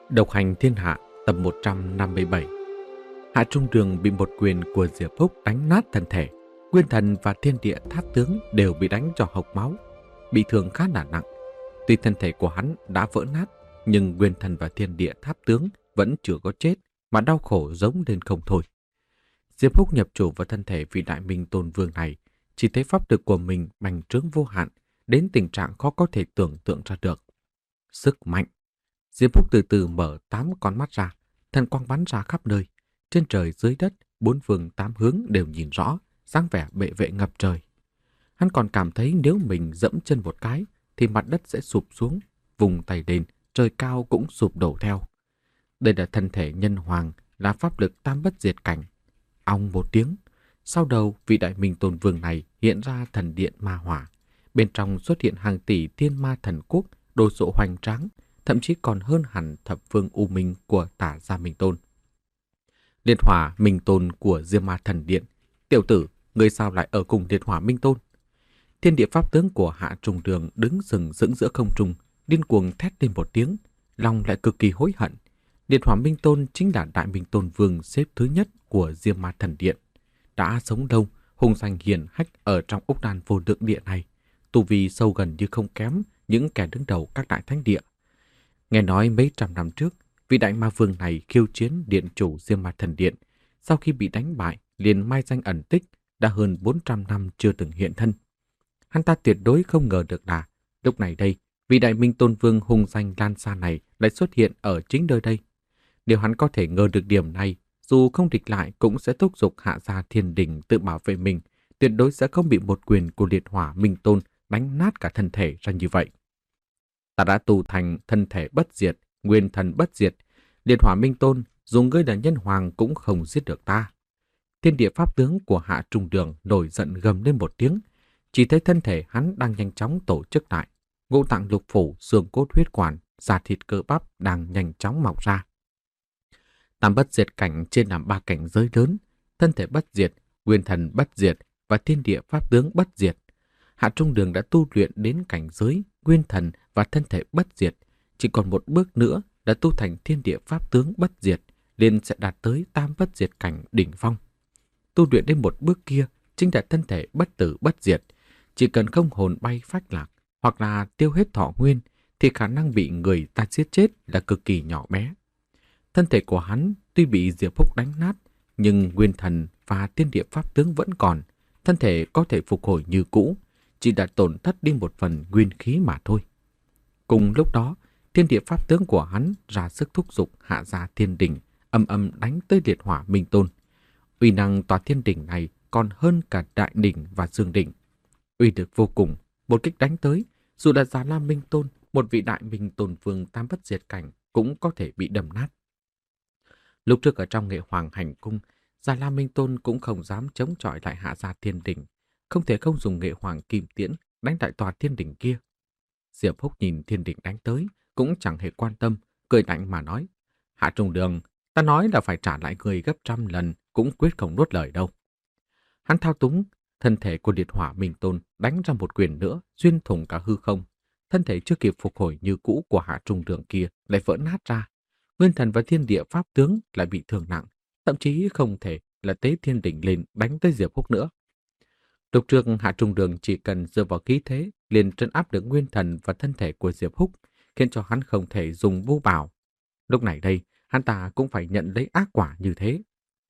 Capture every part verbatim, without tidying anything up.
Độc hành thiên hạ tập một trăm năm mươi bảy. Hạ Trung Đường bị một quyền của Diệp Húc đánh nát thân thể. Nguyên thần và thiên địa tháp tướng đều bị đánh cho hộc máu, bị thương khá là nặng. Tuy thân thể của hắn đã vỡ nát, nhưng nguyên thần và thiên địa tháp tướng vẫn chưa có chết, mà đau khổ giống lên không thôi. Diệp Húc nhập chủ vào thân thể vị đại minh tôn vương này, chỉ thấy pháp lực của mình bành trướng vô hạn, đến tình trạng khó có thể tưởng tượng ra được. Sức mạnh. Diệp Húc từ từ mở tám con mắt ra, thần quang bắn ra khắp nơi. Trên trời dưới đất, bốn phương tám hướng đều nhìn rõ, dáng vẻ bệ vệ ngập trời. Hắn còn cảm thấy nếu mình dẫm chân một cái, thì mặt đất sẽ sụp xuống, vùng tay lên, trời cao cũng sụp đổ theo. Đây là thân thể nhân hoàng, là pháp lực tam bất diệt cảnh. Ong một tiếng, sau đầu vị đại minh tôn vương này hiện ra thần điện ma hỏa. Bên trong xuất hiện hàng tỷ thiên ma thần quốc, đồ sộ hoành tráng, thậm chí còn hơn hẳn thập phương u minh của Tả Gia Minh Tôn. Liệt hỏa Minh Tôn của Diêm Ma Thần Điện. Tiểu tử, người sao lại ở cùng liệt hỏa Minh Tôn? Thiên địa pháp tướng của Hạ Trung Đường đứng sừng sững giữa không trung, điên cuồng thét lên một tiếng, lòng lại cực kỳ hối hận. Liệt hỏa Minh Tôn chính là đại Minh Tôn vương xếp thứ nhất của Diêm Ma Thần Điện. Đã sống lâu, hùng danh hiển hách ở trong ốc đàn vô lượng địa này, tu vi sâu gần như không kém những kẻ đứng đầu các đại thánh địa. Nghe nói mấy trăm năm trước, vị đại ma vương này khiêu chiến điện chủ Diêm Ma Thần Điện. Sau khi bị đánh bại, liền mai danh ẩn tích, đã hơn bốn trăm năm chưa từng hiện thân. Hắn ta tuyệt đối không ngờ được là, lúc này đây, vị đại minh tôn vương hùng danh lan xa này lại xuất hiện ở chính nơi đây. Nếu hắn có thể ngờ được điểm này, dù không địch lại cũng sẽ thúc giục Hạ Gia Thiên Đình tự bảo vệ mình, tuyệt đối sẽ không bị một quyền của liệt hỏa Minh Tôn đánh nát cả thân thể ra như vậy. Ta đã tu thành thân thể bất diệt, nguyên thần bất diệt. Liệt hỏa Minh Tôn, dù ngươi là nhân hoàng cũng không giết được ta. Thiên địa pháp tướng của Hạ Trung Đường nổi giận gầm lên một tiếng. Chỉ thấy thân thể hắn đang nhanh chóng tổ chức lại. Ngũ tạng lục phủ, xương cốt huyết quản, da thịt cơ bắp đang nhanh chóng mọc ra. Tam bất diệt cảnh trên làm ba cảnh giới lớn. Thân thể bất diệt, nguyên thần bất diệt và thiên địa pháp tướng bất diệt. Hạ Trung Đường đã tu luyện đến cảnh giới, nguyên thần và thân thể bất diệt. Chỉ còn một bước nữa đã tu thành thiên địa pháp tướng bất diệt, liền sẽ đạt tới tam bất diệt cảnh đỉnh phong. Tu luyện đến một bước kia chính là thân thể bất tử bất diệt. Chỉ cần không hồn bay phách lạc hoặc là tiêu hết thọ nguyên thì khả năng bị người ta giết chết là cực kỳ nhỏ bé. Thân thể của hắn tuy bị Diệp Húc đánh nát, nhưng nguyên thần và thiên địa pháp tướng vẫn còn. Thân thể có thể phục hồi như cũ, chỉ đã tổn thất đi một phần nguyên khí mà thôi. Cùng lúc đó, thiên địa pháp tướng của hắn ra sức thúc giục Hạ Gia Thiên Đình, âm âm đánh tới liệt hỏa Minh Tôn. Uy năng tòa thiên đỉnh này còn hơn cả đại đỉnh và dương đỉnh. Uy lực vô cùng, một kích đánh tới, dù là Già Lam Minh Tôn, một vị đại minh tôn vương tam bất diệt cảnh cũng có thể bị đâm nát. Lúc trước ở trong Nghệ Hoàng hành cung, Già Lam Minh Tôn cũng không dám chống chọi lại Hạ Gia Thiên Đỉnh, không thể không dùng Nghệ Hoàng kim tiễn đánh đại tòa thiên đỉnh kia. Diệp Húc nhìn thiên đỉnh đánh tới, cũng chẳng hề quan tâm, cười lạnh mà nói: Hạ Trung Đường, ta nói là phải trả lại người gấp trăm lần, cũng quyết không nuốt lời đâu. Hắn thao túng thân thể của liệt hỏa Minh Tôn đánh ra một quyền nữa, xuyên thủng cả hư không. Thân thể chưa kịp phục hồi như cũ của Hạ Trung Đường kia lại vỡ nát ra. Nguyên thần và thiên địa pháp tướng lại bị thương nặng, thậm chí không thể là tế thiên đỉnh lên đánh tới Diệp Húc nữa. Lúc trước Hạ Trung Đường chỉ cần dựa vào khí thế liền trấn áp được nguyên thần và thân thể của Diệp Húc, khiến cho hắn không thể dùng vô bảo. Lúc này đây, hắn ta cũng phải nhận lấy ác quả như thế.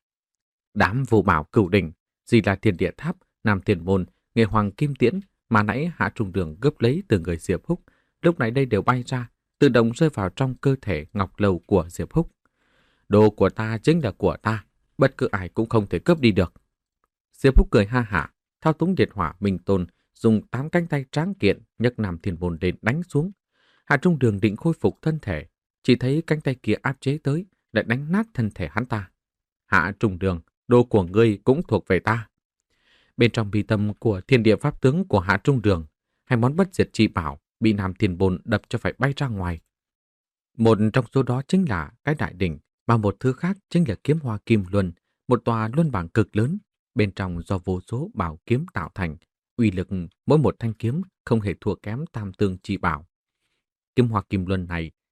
Đám vô bảo cửu đỉnh, gì là thiên địa tháp, nam thiên môn, nghệ hoàng kim tiễn mà nãy Hạ Trung Đường gấp lấy từ người Diệp Húc, lúc này đây đều bay ra, tự động rơi vào trong cơ thể ngọc lầu của Diệp Húc. Đồ của ta chính là của ta, bất cứ ai cũng không thể cướp đi được. Diệp Húc cười ha hả, thao túng liệt hỏa Minh Tôn, dùng tám cánh tay tráng kiện nhấc nam thiên môn lên đánh xuống. Hạ Trung Đường định khôi phục thân thể, chỉ thấy cánh tay kia áp chế tới, lại đánh nát thân thể hắn ta. Hạ Trung Đường, đồ của ngươi cũng thuộc về ta. Bên trong bi tâm của thiên địa pháp tướng của Hạ Trung Đường, hai món bất diệt chi bảo bị nam thiên môn đập cho phải bay ra ngoài. Một trong số đó chính là cái đại đỉnh, và một thứ khác chính là kiếm hoa kim luân, một tòa luân bảng cực lớn, bên trong do vô số bảo kiếm tạo thành, uy lực mỗi một thanh kiếm không hề thua kém tam tương chi bảo. Kiếm hoa kim luân này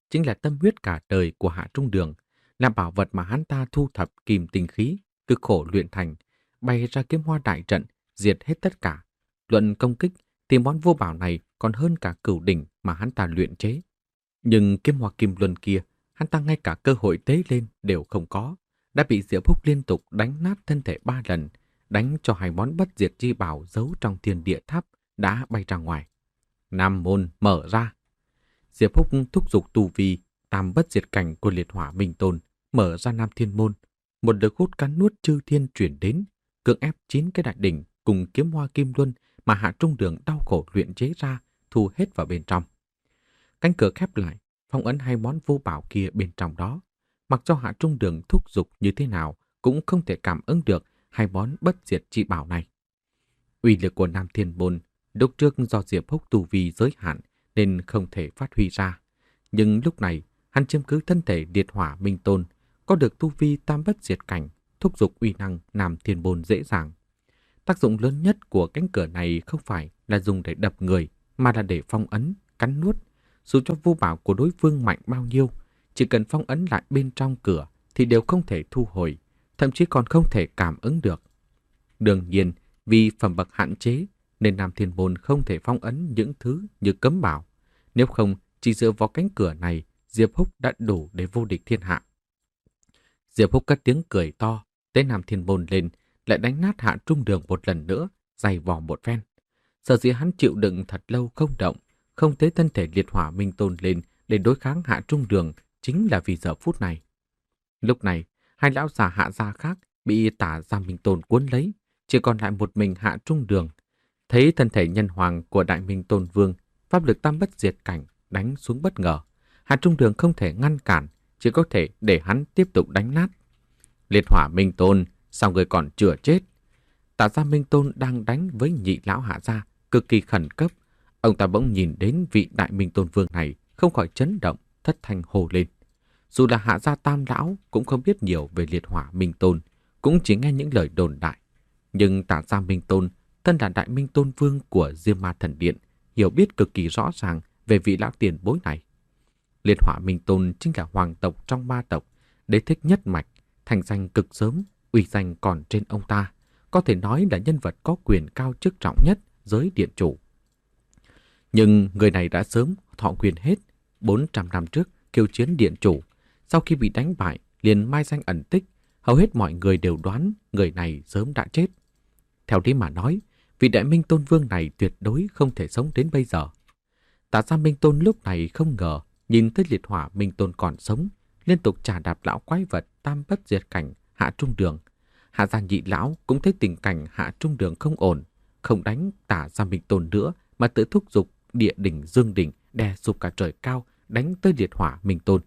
chính là tâm huyết cả đời của Hạ Trung Đường, là bảo vật mà hắn ta thu thập kim tinh khí, cực khổ luyện thành, bày ra kiếm hoa đại trận, diệt hết tất cả. Luận công kích thì món vô bảo này còn hơn cả cửu đỉnh mà hắn ta luyện chế. Nhưng kiếm hoa kim luân kia, hắn ta ngay cả cơ hội tế lên đều không có, đã bị Diệp Húc liên tục đánh nát thân thể ba lần, đánh cho hai món bất diệt chi bảo giấu trong thiên địa tháp đã bay ra ngoài. Nam môn mở ra. Diệp Húc thúc giục tu vi tam bất diệt cảnh của liệt hỏa minh tôn, mở ra Nam Thiên Môn. Một lực hút cắn nuốt chư thiên chuyển đến, cưỡng ép chín cái đại đỉnh cùng kiếm hoa kim luân mà Hạ Trung Đường đau khổ luyện chế ra, thu hết vào bên trong. Cánh cửa khép lại, phong ấn hai món vô bảo kia bên trong đó. Mặc cho Hạ Trung Đường thúc giục như thế nào cũng không thể cảm ứng được hai món bất diệt chi bảo này. Uy lực của Nam Thiên Môn lúc trước do Diệp Húc tu vi giới hạn nên không thể phát huy ra. Nhưng lúc này, hắn chiếm cứ thân thể liệt hỏa minh tôn, có được tu vi tam bất diệt cảnh, thúc giục uy năng Nam Thiên Môn dễ dàng. Tác dụng lớn nhất của cánh cửa này không phải là dùng để đập người, mà là để phong ấn, cắn nuốt. Dù cho vô bảo của đối phương mạnh bao nhiêu, chỉ cần phong ấn lại bên trong cửa thì đều không thể thu hồi, thậm chí còn không thể cảm ứng được. Đương nhiên, vì phẩm bậc hạn chế, nên Nam Thiên Môn không thể phong ấn những thứ như cấm bảo. Nếu không, chỉ dựa vào cánh cửa này, Diệp Húc đã đủ để vô địch thiên hạ. Diệp Húc cất tiếng cười to, tới Nam Thiên Môn lên, lại đánh nát Hạ Trung Đường một lần nữa, dày vò một phen. Sở dĩ hắn chịu đựng thật lâu không động, không tế thân thể liệt hỏa minh tôn lên để đối kháng Hạ Trung Đường, chính là vì giờ phút này. Lúc này, hai lão già Hạ gia khác bị Tả Gia Minh Tôn cuốn lấy, chỉ còn lại một mình Hạ Trung Đường. Thấy thân thể nhân hoàng của Đại Minh Tôn Vương, pháp lực tam bất diệt cảnh đánh xuống bất ngờ, Hạ Trung Đường không thể ngăn cản, chỉ có thể để hắn tiếp tục đánh nát. Liệt hỏa Minh Tôn, sao người còn chưa chết? Tả Gia Minh Tôn đang đánh với nhị lão Hạ gia, cực kỳ khẩn cấp. Ông ta bỗng nhìn đến vị Đại Minh Tôn Vương này, không khỏi chấn động, thất thanh hô lên. Dù là Hạ gia tam lão cũng không biết nhiều về liệt hỏa Minh Tôn, cũng chỉ nghe những lời đồn đại. Nhưng Tả Gia Minh Tôn, thân là Đại Minh Tôn Vương của Diêm Ma Thần Điện, hiểu biết cực kỳ rõ ràng về vị lão tiền bối này. Liệt hỏa Minh Tôn chính là hoàng tộc trong ma tộc, đế thích nhất mạch, thành danh cực sớm, uy danh còn trên ông ta, có thể nói là nhân vật có quyền cao chức trọng nhất giới điện chủ. Nhưng người này đã sớm thọ quyền hết. bốn trăm năm trước khiêu chiến điện chủ, sau khi bị đánh bại liền mai danh ẩn tích, hầu hết mọi người đều đoán người này sớm đã chết. Theo lý mà nói, vị Đại Minh Tôn Vương này tuyệt đối không thể sống đến bây giờ. Tả Gia Minh Tôn lúc này không ngờ nhìn thấy liệt hỏa Minh Tôn còn sống, liên tục chà đạp lão quái vật tam bất diệt cảnh Hạ Trung Đường. Hạ gia nhị lão cũng thấy tình cảnh Hạ Trung Đường không ổn, không đánh Tả Gia Minh Tôn nữa mà tự thúc giục địa đỉnh Dương đỉnh đè sụp cả trời cao, đánh tới liệt hỏa Minh Tôn.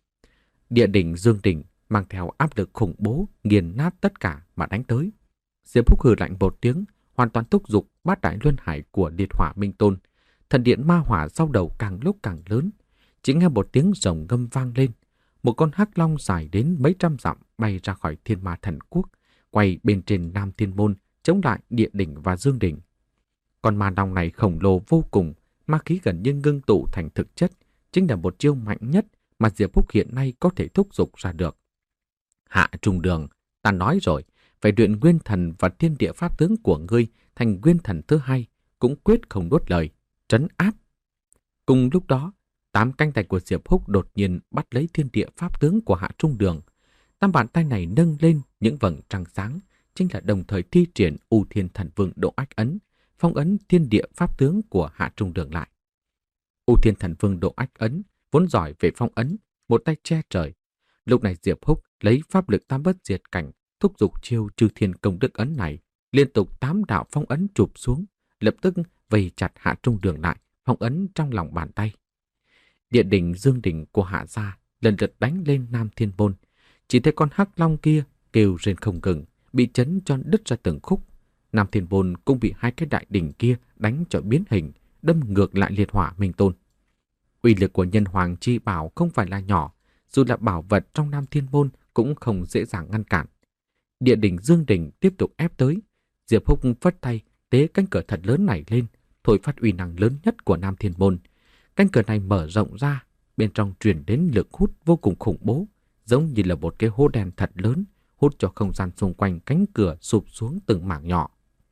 Địa đỉnh Dương đỉnh mang theo áp lực khủng bố, nghiền nát tất cả mà đánh tới. Diệp Húc hừ lạnh một tiếng, hoàn toàn thúc giục bát đại luân hải của liệt hỏa Minh Tôn. Thần điện ma hỏa sau đầu càng lúc càng lớn, chỉ nghe một tiếng rồng ngâm vang lên. Một con hắc long dài đến mấy trăm dặm bay ra khỏi Thiên Ma Thần Quốc, quay bên trên Nam Thiên Môn, chống lại địa đỉnh và Dương đỉnh. Con ma long này khổng lồ vô cùng, ma khí gần như ngưng tụ thành thực chất, chính là một chiêu mạnh nhất mà Diệp Húc hiện nay có thể thúc giục ra được. Hạ Trung Đường, ta nói rồi, phải luyện nguyên thần và thiên địa pháp tướng của ngươi thành nguyên thần thứ hai, cũng quyết không nuốt lời, trấn áp. Cùng lúc đó, tám cánh tay của Diệp Húc đột nhiên bắt lấy thiên địa pháp tướng của Hạ Trung Đường. Tám bàn tay này nâng lên những vầng trăng sáng, chính là đồng thời thi triển U Thiên Thần Vương Độ Ách Ấn, phong ấn thiên địa pháp tướng của Hạ Trung Đường lại. U Thiên Thần Vương Độ Ách Ấn vốn giỏi về phong ấn, một tay che trời. Lúc này Diệp Húc lấy pháp lực tam bất diệt cảnh, thúc giục chiêu Chư Thiên Công Đức Ấn này, liên tục tám đạo phong ấn chụp xuống, lập tức vây chặt Hạ Trung Đường lại, phong ấn trong lòng bàn tay. Địa đỉnh Dương đỉnh của Hạ gia lần lượt đánh lên Nam Thiên Môn. Chỉ thấy con hắc long kia kêu rên không ngừng, bị chấn cho đứt ra từng khúc. Nam Thiên Môn cũng bị hai cái đại đỉnh kia đánh cho biến hình, đâm ngược lại liệt hỏa Minh Tôn. Uy lực của nhân hoàng chi bảo không phải là nhỏ, dù là bảo vật trong Nam Thiên Môn cũng không dễ dàng ngăn cản. Địa đỉnh Dương đỉnh tiếp tục ép tới. Diệp Húc phất tay tế cánh cửa thật lớn này lên, thổi phát uy năng lớn nhất của Nam Thiên Môn. Cánh cửa này mở rộng ra, bên trong truyền đến lực hút vô cùng khủng bố, giống như là một cái hố đen thật lớn, hút cho không gian xung quanh cánh cửa sụp xuống từng mảng nhỏ.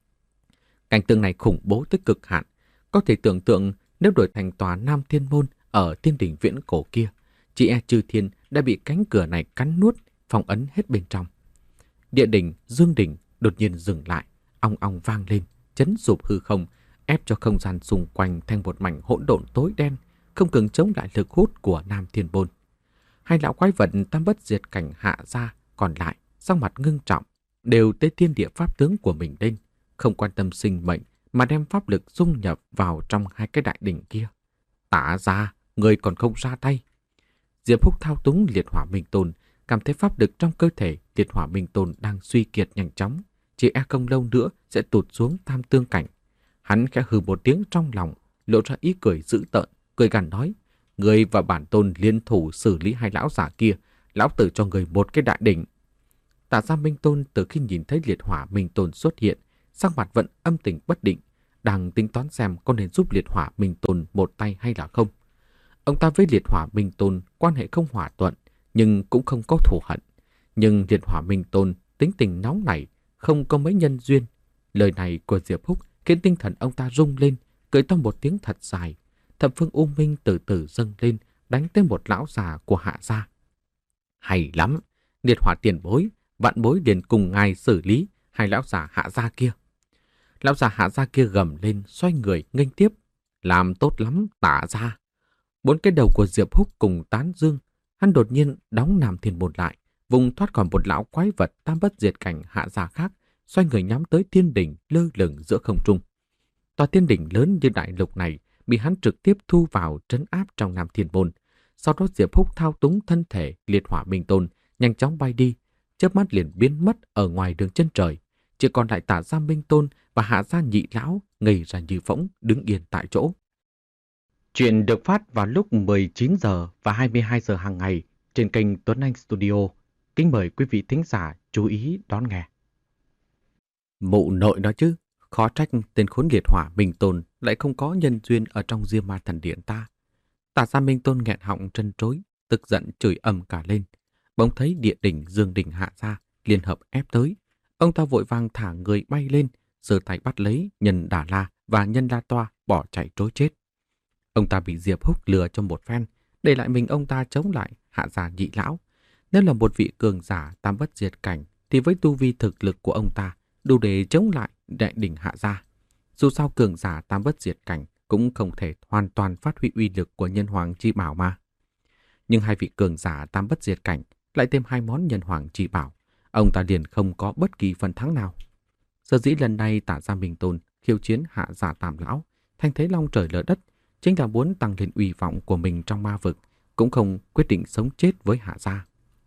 Cảnh tượng này khủng bố tới cực hạn, có thể tưởng tượng nếu đổi thành tòa Nam Thiên Môn ở thiên đỉnh viễn cổ kia, chỉ e chư thiên đã bị cánh cửa này cắn nuốt, phong ấn hết bên trong. Địa đỉnh, dương đỉnh đột nhiên dừng lại, ong ong vang lên, chấn sụp hư không, ép cho không gian xung quanh thành một mảnh hỗn độn tối đen, không cần chống lại lực hút của Nam Thiên Môn. Hai lão quái vật tam bất diệt cảnh hạ ra còn lại, sắc mặt ngưng trọng, đều tế thiên địa pháp tướng của mình lên, không quan tâm sinh mệnh mà đem pháp lực dung nhập vào trong hai cái đại đỉnh kia. Tả ra, người còn không ra tay. Diệp Húc thao túng liệt hỏa minh tôn, cảm thấy pháp lực trong cơ thể liệt hỏa minh tôn đang suy kiệt nhanh chóng, chỉ e không lâu nữa sẽ tụt xuống tam tương cảnh. Hắn khẽ hừ một tiếng trong lòng, lộ ra ý cười dữ tợn, cười gằn nói: người và bản tôn liên thủ xử lý hai lão giả kia, lão tử cho người một cái đại đỉnh. Tả gia minh tôn từ khi nhìn thấy liệt hỏa minh tôn xuất hiện, sắc mặt vẫn âm tình bất định, đang tính toán xem có nên giúp liệt hỏa minh tôn một tay hay là không. Ông ta với liệt hỏa minh tôn quan hệ không hòa thuận, nhưng cũng không có thù hận. Nhưng liệt hỏa minh tôn tính tình nóng nảy, không có mấy nhân duyên. Lời này của Diệp Húc khiến tinh thần ông ta rung lên, cười to một tiếng thật dài. Thập phương U Minh từ từ dâng lên, đánh tới một lão già của Hạ gia. Hay lắm, liệt hỏa tiền bối, vạn bối liền cùng ngài xử lý hai lão già Hạ gia kia. Lão già Hạ gia kia gầm lên, xoay người nghênh tiếp. Làm tốt lắm, Tả gia. Bốn cái đầu của Diệp Húc cùng tán dương. Hắn đột nhiên đóng Nam Thiên Môn lại, vùng thoát khỏi một lão quái vật tam bất diệt cảnh Hạ gia khác, xoay người nhắm tới thiên đỉnh lơ lửng giữa không trung. Tòa thiên đỉnh lớn như đại lục này bị hắn trực tiếp thu vào trấn áp trong Nam Thiên Môn. Sau đó Diệp Húc thao túng thân thể liệt hỏa minh tôn, nhanh chóng bay đi, chớp mắt liền biến mất ở ngoài đường chân trời. Chỉ còn lại Tả gia minh tôn và Hạ gia nhị lão ngây ra như phỗng, đứng yên tại chỗ. Chuyện được phát vào lúc mười chín giờ và hai mươi hai giờ hàng ngày trên kênh Tuấn Anh Studio. Kính mời quý vị thính giả chú ý đón nghe. Mụ nội đó chứ, khó trách tên khốn liệt hỏa minh tôn lại không có nhân duyên ở trong Diêm Ma Thần Điện ta. Tả gia minh tôn nghẹn họng trân trối, tức giận chửi ầm cả lên. Bỗng thấy địa đỉnh dương đỉnh Hạ gia liên hợp ép tới. Ông ta vội vàng thả người bay lên, giơ tay bắt lấy Nhân Đà La và Nhân La Toa bỏ chạy trối chết. Ông ta bị Diệp Húc lừa cho một phen, để lại mình ông ta chống lại Hạ gia nhị lão. Nếu là một vị cường giả tam bất diệt cảnh, thì với tu vi thực lực của ông ta đủ để chống lại đại đỉnh Hạ gia. Dù sao cường giả tam bất diệt cảnh cũng không thể hoàn toàn phát huy uy lực của nhân hoàng chi bảo mà. Nhưng hai vị cường giả tam bất diệt cảnh lại thêm hai món nhân hoàng chi bảo, ông ta liền không có bất kỳ phần thắng nào. Sở dĩ lần này Tả gia minh tôn khiêu chiến Hạ gia tam lão, thanh thế long trời lở đất, chính là muốn tăng lên uy vọng của mình trong ma vực, cũng không quyết định sống chết với Hạ gia.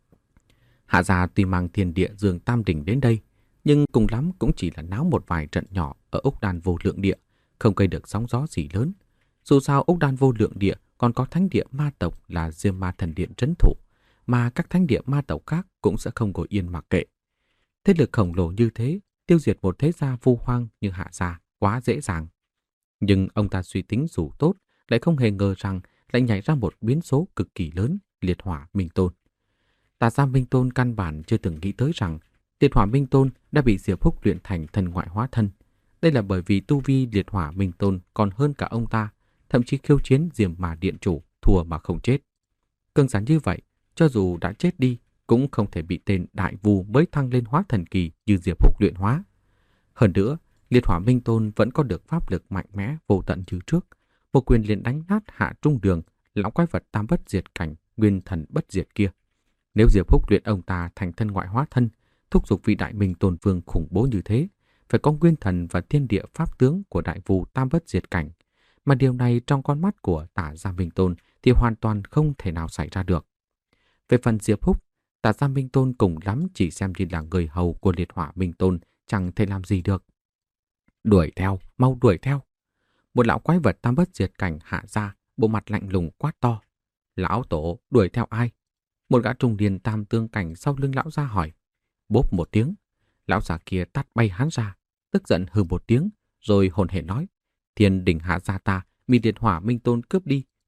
Hạ gia tuy mang thiên địa dương tam đỉnh đến đây, nhưng cùng lắm cũng chỉ là náo một vài trận nhỏ ở Úc Đan vô lượng địa, không gây được sóng gió gì lớn. Dù sao Úc Đan vô lượng địa còn có thánh địa ma tộc là Diêm Ma Thần Điện trấn thủ, mà các thánh địa ma tộc khác cũng sẽ không ngồi yên mặc kệ. Thế lực khổng lồ như thế, tiêu diệt một thế gia vu hoang như Hạ gia quá dễ dàng. Nhưng ông ta suy tính dù tốt, lại không hề ngờ rằng lại nhảy ra một biến số cực kỳ lớn, liệt hỏa minh tôn. Tả gia minh tôn căn bản chưa từng nghĩ tới rằng liệt hỏa minh tôn đã bị Diệp Húc luyện thành thần ngoại hóa thân. Đây là bởi vì tu vi liệt hỏa minh tôn còn hơn cả ông ta, thậm chí khiêu chiến Diêm Ma Điện chủ thua mà không chết. Cường giả như vậy, cho dù đã chết đi, cũng không thể bị tên đại vù mới thăng lên hóa thần kỳ như Diệp Húc luyện hóa. Hơn nữa, liệt hỏa minh tôn vẫn có được pháp lực mạnh mẽ vô tận như trước, một quyền liền đánh nát Hạ Trung Đường, lão quái vật tam bất diệt cảnh, nguyên thần bất diệt kia. Nếu Diệp Húc luyện ông ta thành thân ngoại hóa thân, thúc giục vị đại minh tôn vương khủng bố như thế, phải có nguyên thần và thiên địa pháp tướng của đại vù tam bất diệt cảnh, mà điều này trong con mắt của Tả gia minh tôn thì hoàn toàn không thể nào xảy ra được. Về phần Diệp Húc, Tả gia minh tôn cùng lắm chỉ xem như là người hầu của liệt hỏa minh tôn, chẳng thể làm gì được. Đuổi theo, mau đuổi theo. Một lão quái vật tam bất diệt cảnh Hạ gia, bộ mặt lạnh lùng quát to. Lão tổ, đuổi theo ai? Một gã trung niên tam tương cảnh sau lưng lão gia hỏi. Bốp một tiếng, lão già kia tát bay hắn ra, tức giận hừ một tiếng, rồi hồn hển nói. Thiên đỉnh Hạ gia ta bị liệt hỏa minh tôn cướp đi,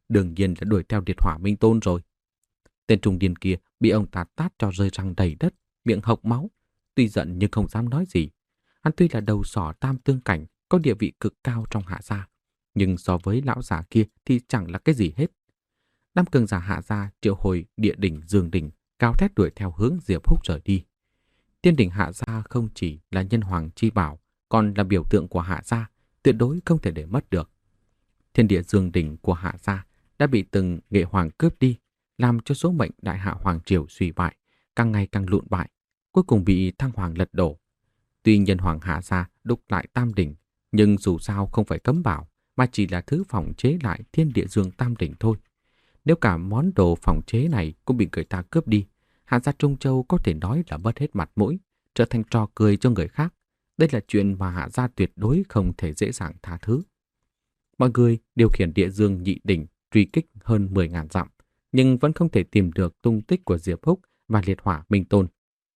đương nhiên là đuổi theo liệt hỏa minh tôn rồi. Tên trung niên kia bị ông ta tát cho rơi răng đầy đất, miệng hộc máu. Tuy giận nhưng không dám nói gì. Hắn tuy là đầu sỏ tam tương cảnh, có địa vị cực cao trong Hạ gia, nhưng so với lão già kia thì chẳng là cái gì hết. Đám cường giả Hạ gia triệu hồi địa đỉnh Dương đỉnh, cao thét đuổi theo hướng Diệp Húc rời đi. Tiên đỉnh Hạ gia không chỉ là nhân hoàng chi bảo, còn là biểu tượng của Hạ gia, tuyệt đối không thể để mất được. Thiên địa Dương đỉnh của Hạ gia đã bị từng nghệ hoàng cướp đi, làm cho số mệnh đại hạ hoàng triều suy bại, càng ngày càng lụn bại, cuối cùng bị thăng hoàng lật đổ. Tuy nhân hoàng Hạ gia đúc lại tam đỉnh, nhưng dù sao không phải cấm bảo, mà chỉ là thứ phòng chế lại thiên địa dương tam đỉnh thôi. Nếu cả món đồ phòng chế này cũng bị người ta cướp đi, Hạ gia Trung Châu có thể nói là mất hết mặt mũi, trở thành trò cười cho người khác. Đây là chuyện mà Hạ gia tuyệt đối không thể dễ dàng tha thứ. Mọi người điều khiển địa dương nhị đỉnh truy kích hơn mười ngàn dặm, nhưng vẫn không thể tìm được tung tích của Diệp Húc và liệt hỏa minh tôn.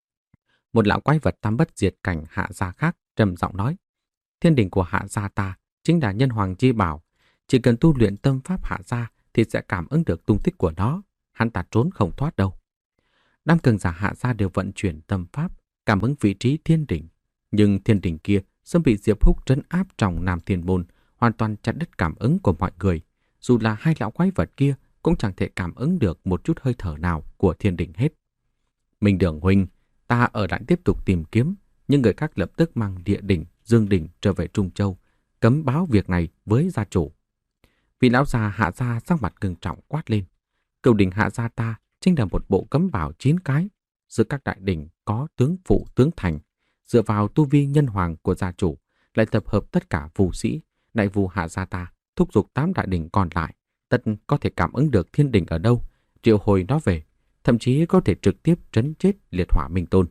Một lão quái vật tam bất diệt cảnh Hạ gia khác trầm giọng nói: Thiên đỉnh của Hạ gia ta chính là nhân hoàng chi bảo, chỉ cần tu luyện tâm pháp Hạ gia thì sẽ cảm ứng được tung tích của nó, hắn ta trốn không thoát đâu. Đám cường giả Hạ gia đều vận chuyển tâm pháp cảm ứng vị trí thiên đỉnh, nhưng thiên đỉnh kia sớm bị Diệp Húc trấn áp trong Nam Thiên Môn, hoàn toàn chặt đứt cảm ứng của mọi người. Dù là hai lão quái vật kia cũng chẳng thể cảm ứng được một chút hơi thở nào của thiên đỉnh hết. Minh Đường huynh, ta ở lại tiếp tục tìm kiếm, nhưng người khác lập tức mang địa đỉnh, dương đỉnh trở về Trung Châu, cấm báo việc này với gia chủ. Vị lão già Hạ gia sắc mặt ngưng trọng quát lên: Cửu đỉnh Hạ gia ta chính là một bộ cấm bảo chín cái, giữa các đại đỉnh có tướng phụ tướng thành, dựa vào tu vi nhân hoàng của gia chủ, lại tập hợp tất cả phù sĩ, đại vu Hạ gia ta, thúc giục tám đại đỉnh còn lại, tất có thể cảm ứng được thiên đỉnh ở đâu, triệu hồi nó về, thậm chí có thể trực tiếp trấn chết liệt hỏa minh tôn.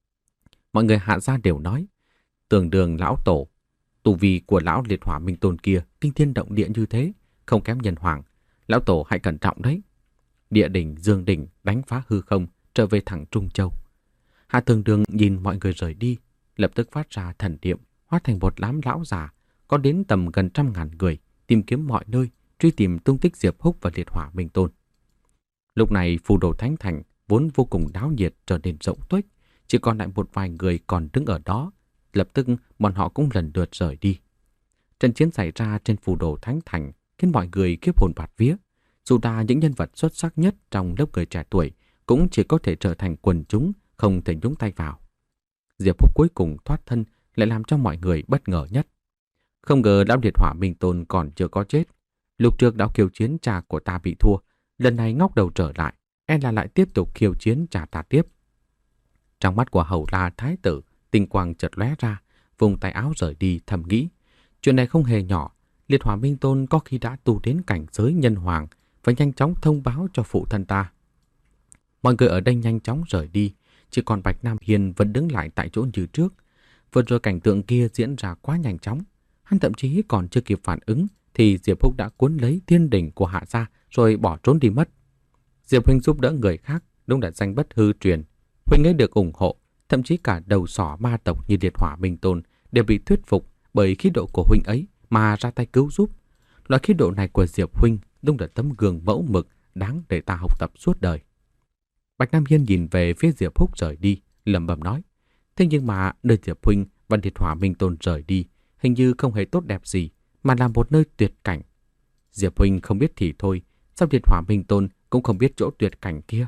Mọi người Hạ gia đều nói: Tường đường lão tổ, tu vi của lão liệt hỏa minh tôn kia kinh thiên động địa như thế, không kém nhân hoàng, lão tổ hãy cẩn trọng đấy. Địa đỉnh dương đỉnh đánh phá hư không, trở về thẳng Trung Châu. Hạ Tường Đường nhìn mọi người rời đi, lập tức phát ra thần niệm, hóa thành một đám lão già, có đến tầm gần trăm ngàn người, tìm kiếm mọi nơi, truy tìm tung tích Diệp Húc và liệt hỏa minh tôn. Lúc này phù đồ thánh thành vốn vô cùng náo nhiệt trở nên rộng tuếch, chỉ còn lại một vài người còn đứng ở đó. Lập tức bọn họ cũng lần lượt rời đi. Trận chiến xảy ra trên phù đồ thánh thành khiến mọi người khiếp hồn bạt vía. Dù là những nhân vật xuất sắc nhất trong lớp người trẻ tuổi, cũng chỉ có thể trở thành quần chúng, không thể nhúng tay vào. Diệp Húc cuối cùng thoát thân lại làm cho mọi người bất ngờ nhất. Không ngờ lão liệt hỏa minh tôn còn chưa có chết. Lúc trước đã khiêu chiến cha của ta bị thua, lần này ngóc đầu trở lại, e là lại tiếp tục khiêu chiến cha ta tiếp. Trong mắt của Hầu La Thái tử, tinh quang chợt lóe ra, vùng tay áo rời đi, thầm nghĩ: chuyện này không hề nhỏ, liệt hỏa minh tôn có khi đã tu đến cảnh giới nhân hoàng, phải nhanh chóng thông báo cho phụ thân ta. Mọi người ở đây nhanh chóng rời đi, chỉ còn Bạch Nam Hiên vẫn đứng lại tại chỗ như trước. Vừa rồi cảnh tượng kia diễn ra quá nhanh chóng, hắn thậm chí còn chưa kịp phản ứng thì Diệp Húc đã cuốn lấy thiên đỉnh của Hạ gia rồi bỏ trốn đi mất. Diệp huynh giúp đỡ người khác đúng là danh bất hư truyền, huynh ấy được ủng hộ, thậm chí cả đầu sỏ ma tộc như liệt hỏa minh tôn đều bị thuyết phục bởi khí độ của huynh ấy mà ra tay cứu giúp. Loại khí độ này của Diệp huynh đúng là tấm gương mẫu mực đáng để ta học tập suốt đời. Bạch Nam Hiên nhìn về phía Diệp Húc rời đi, lẩm bẩm nói: thế nhưng mà nơi Diệp huynh và liệt hỏa minh tôn rời đi hình như không hề tốt đẹp gì, mà là một nơi tuyệt cảnh. Diệp huynh không biết thì thôi, sao liệt hỏa minh tôn cũng không biết chỗ tuyệt cảnh kia?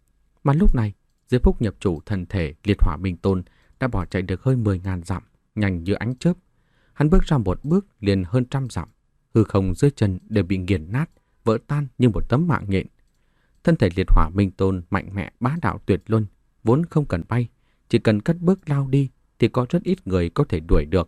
Mà lúc này Diệp Húc nhập chủ thân thể liệt hỏa minh tôn đã bỏ chạy được hơn mười ngàn dặm, nhanh như ánh chớp. Hắn bước ra một bước liền hơn trăm dặm, hư không dưới chân đều bị nghiền nát, vỡ tan như một tấm mạng nhện. Thân thể liệt hỏa minh tôn mạnh mẽ bá đạo tuyệt luân, vốn không cần bay, chỉ cần cất bước lao đi thì có rất ít người có thể đuổi được.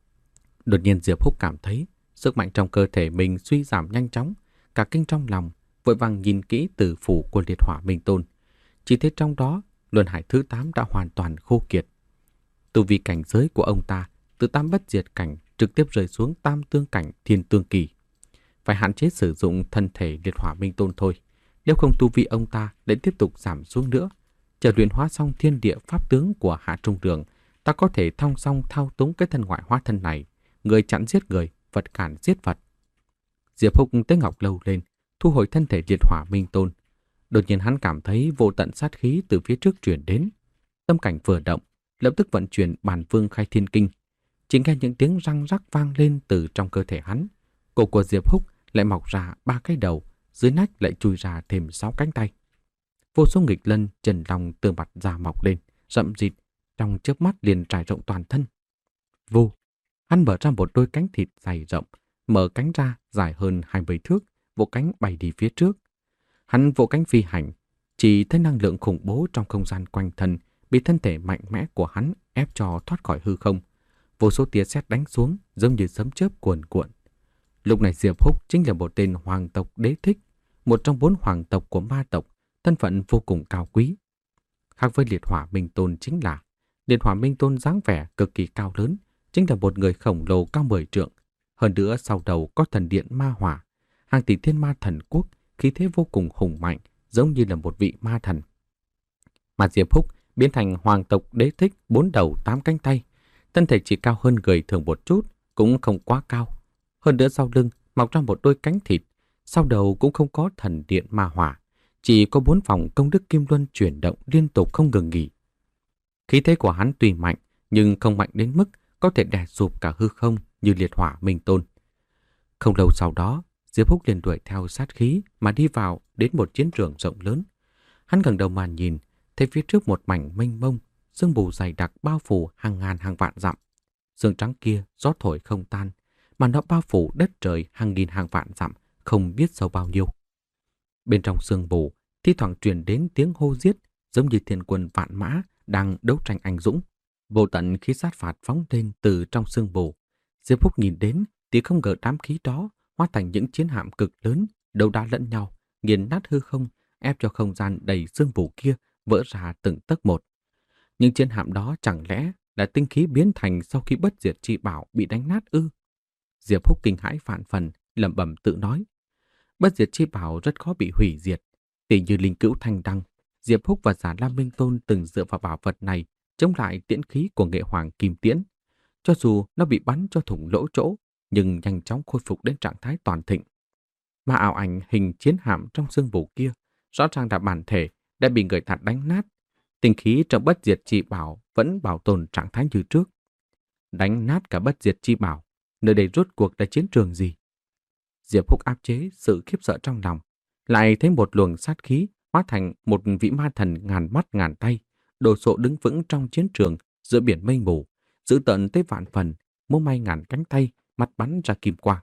Đột nhiên Diệp Húc cảm thấy sức mạnh trong cơ thể mình suy giảm nhanh chóng, cả kinh trong lòng, vội vàng nhìn kỹ tử phủ của liệt hỏa minh tôn. Chỉ thấy trong đó luân hải thứ tám đã hoàn toàn khô kiệt. Tu vi cảnh giới của ông ta từ tam bất diệt cảnh trực tiếp rơi xuống tam tương cảnh thiên tương kỳ. Phải hạn chế sử dụng thân thể liệt hỏa minh tôn thôi, nếu không tu vi ông ta lại tiếp tục giảm xuống nữa. Chờ luyện hóa xong thiên địa pháp tướng của Hạ Trung Đường, ta có thể thong song thao túng cái thân ngoại hóa thân này, người chặn giết người, vật cản giết vật. Diệp Húc tế ngọc lâu lên, thu hồi thân thể liệt hỏa minh tôn. Đột nhiên hắn cảm thấy vô tận sát khí từ phía trước truyền đến. Tâm cảnh vừa động, lập tức vận chuyển bản vương khai thiên kinh. Chỉ nghe những tiếng răng rắc vang lên từ trong cơ thể hắn. Cổ của Diệp Húc lại mọc ra ba cái đầu, dưới nách lại chui ra thêm sáu cánh tay. Vô số nghịch lân trần lòng từ mặt ra mọc lên, rậm rịt, trong chớp mắt liền trải rộng toàn thân. Vô, hắn mở ra một đôi cánh thịt dày rộng, mở cánh ra dài hơn hai mươi thước, vỗ cánh bay đi phía trước. Hắn vỗ cánh phi hành, chỉ thấy năng lượng khủng bố trong không gian quanh thân bị thân thể mạnh mẽ của hắn ép cho thoát khỏi hư không. Vô số tia sét đánh xuống giống như sấm chớp cuồn cuộn. Lúc này Diệp Húc chính là một tên hoàng tộc đế thích, một trong bốn hoàng tộc của ma tộc, thân phận vô cùng cao quý. Khác với liệt hỏa minh tôn chính là liệt hỏa minh tôn dáng vẻ cực kỳ cao lớn, chính là một người khổng lồ cao mười trượng. Hơn nữa sau đầu có thần điện ma hỏa, hàng tỷ thiên ma thần quốc, khí thế vô cùng hùng mạnh, giống như là một vị ma thần. Mà Diệp Húc biến thành hoàng tộc đế thích bốn đầu tám cánh tay, thân thể chỉ cao hơn người thường một chút, cũng không quá cao. Hơn nữa sau lưng mọc ra một đôi cánh thịt, sau đầu cũng không có thần điện ma hỏa, chỉ có bốn vòng công đức kim luân chuyển động liên tục không ngừng nghỉ. Khí thế của hắn tuy mạnh, nhưng không mạnh đến mức có thể đè sụp cả hư không như liệt hỏa minh tôn. Không lâu sau đó, Diệp Húc liền đuổi theo sát khí mà đi vào đến một chiến trường rộng lớn. Hắn ngẩng đầu mà nhìn, thấy phía trước một mảnh mênh mông, sương mù dày đặc bao phủ hàng ngàn hàng vạn dặm. Sương trắng kia gió thổi không tan, mà nó bao phủ đất trời hàng nghìn hàng vạn dặm, không biết sâu bao nhiêu. Bên trong sương mù, thi thoảng truyền đến tiếng hô giết, giống như thiên quân vạn mã đang đấu tranh anh dũng. Vô tận khí sát phạt phóng lên từ trong sương mù. Diệp Húc nhìn đến thì không ngờ đám khí đó hóa thành những chiến hạm cực lớn, đấu đá lẫn nhau, nghiền nát hư không, ép cho không gian đầy sương mù kia vỡ ra từng tấc một. Nhưng chiến hạm đó chẳng lẽ là tinh khí biến thành sau khi bất diệt chi bảo bị đánh nát ư? Diệp Húc kinh hãi vạn phần, lẩm bẩm tự nói. Bất diệt chi bảo rất khó bị hủy diệt. Tỷ như linh cữu thanh đăng, Diệp Húc và Giả Lam Minh Tôn từng dựa vào bảo vật này chống lại tiễn khí của nghệ hoàng kim tiễn. Cho dù nó bị bắn cho thủng lỗ chỗ, nhưng nhanh chóng khôi phục đến trạng thái toàn thịnh. Mà ảo ảnh hình chiến hạm trong sương mù kia, rõ ràng là bản thể đã bị người ta đánh nát. Tinh khí trong bất diệt chi bảo vẫn bảo tồn trạng thái như trước. Đánh nát cả bất diệt chi bảo, nơi đây rốt cuộc là chiến trường gì? Diệp Húc áp chế sự khiếp sợ trong lòng, lại thấy một luồng sát khí hóa thành một vị ma thần ngàn mắt ngàn tay, đồ sộ đứng vững trong chiến trường giữa biển mây mù, giữ tận tới vạn phần, múa may ngàn cánh tay, mắt bắn ra kim quang.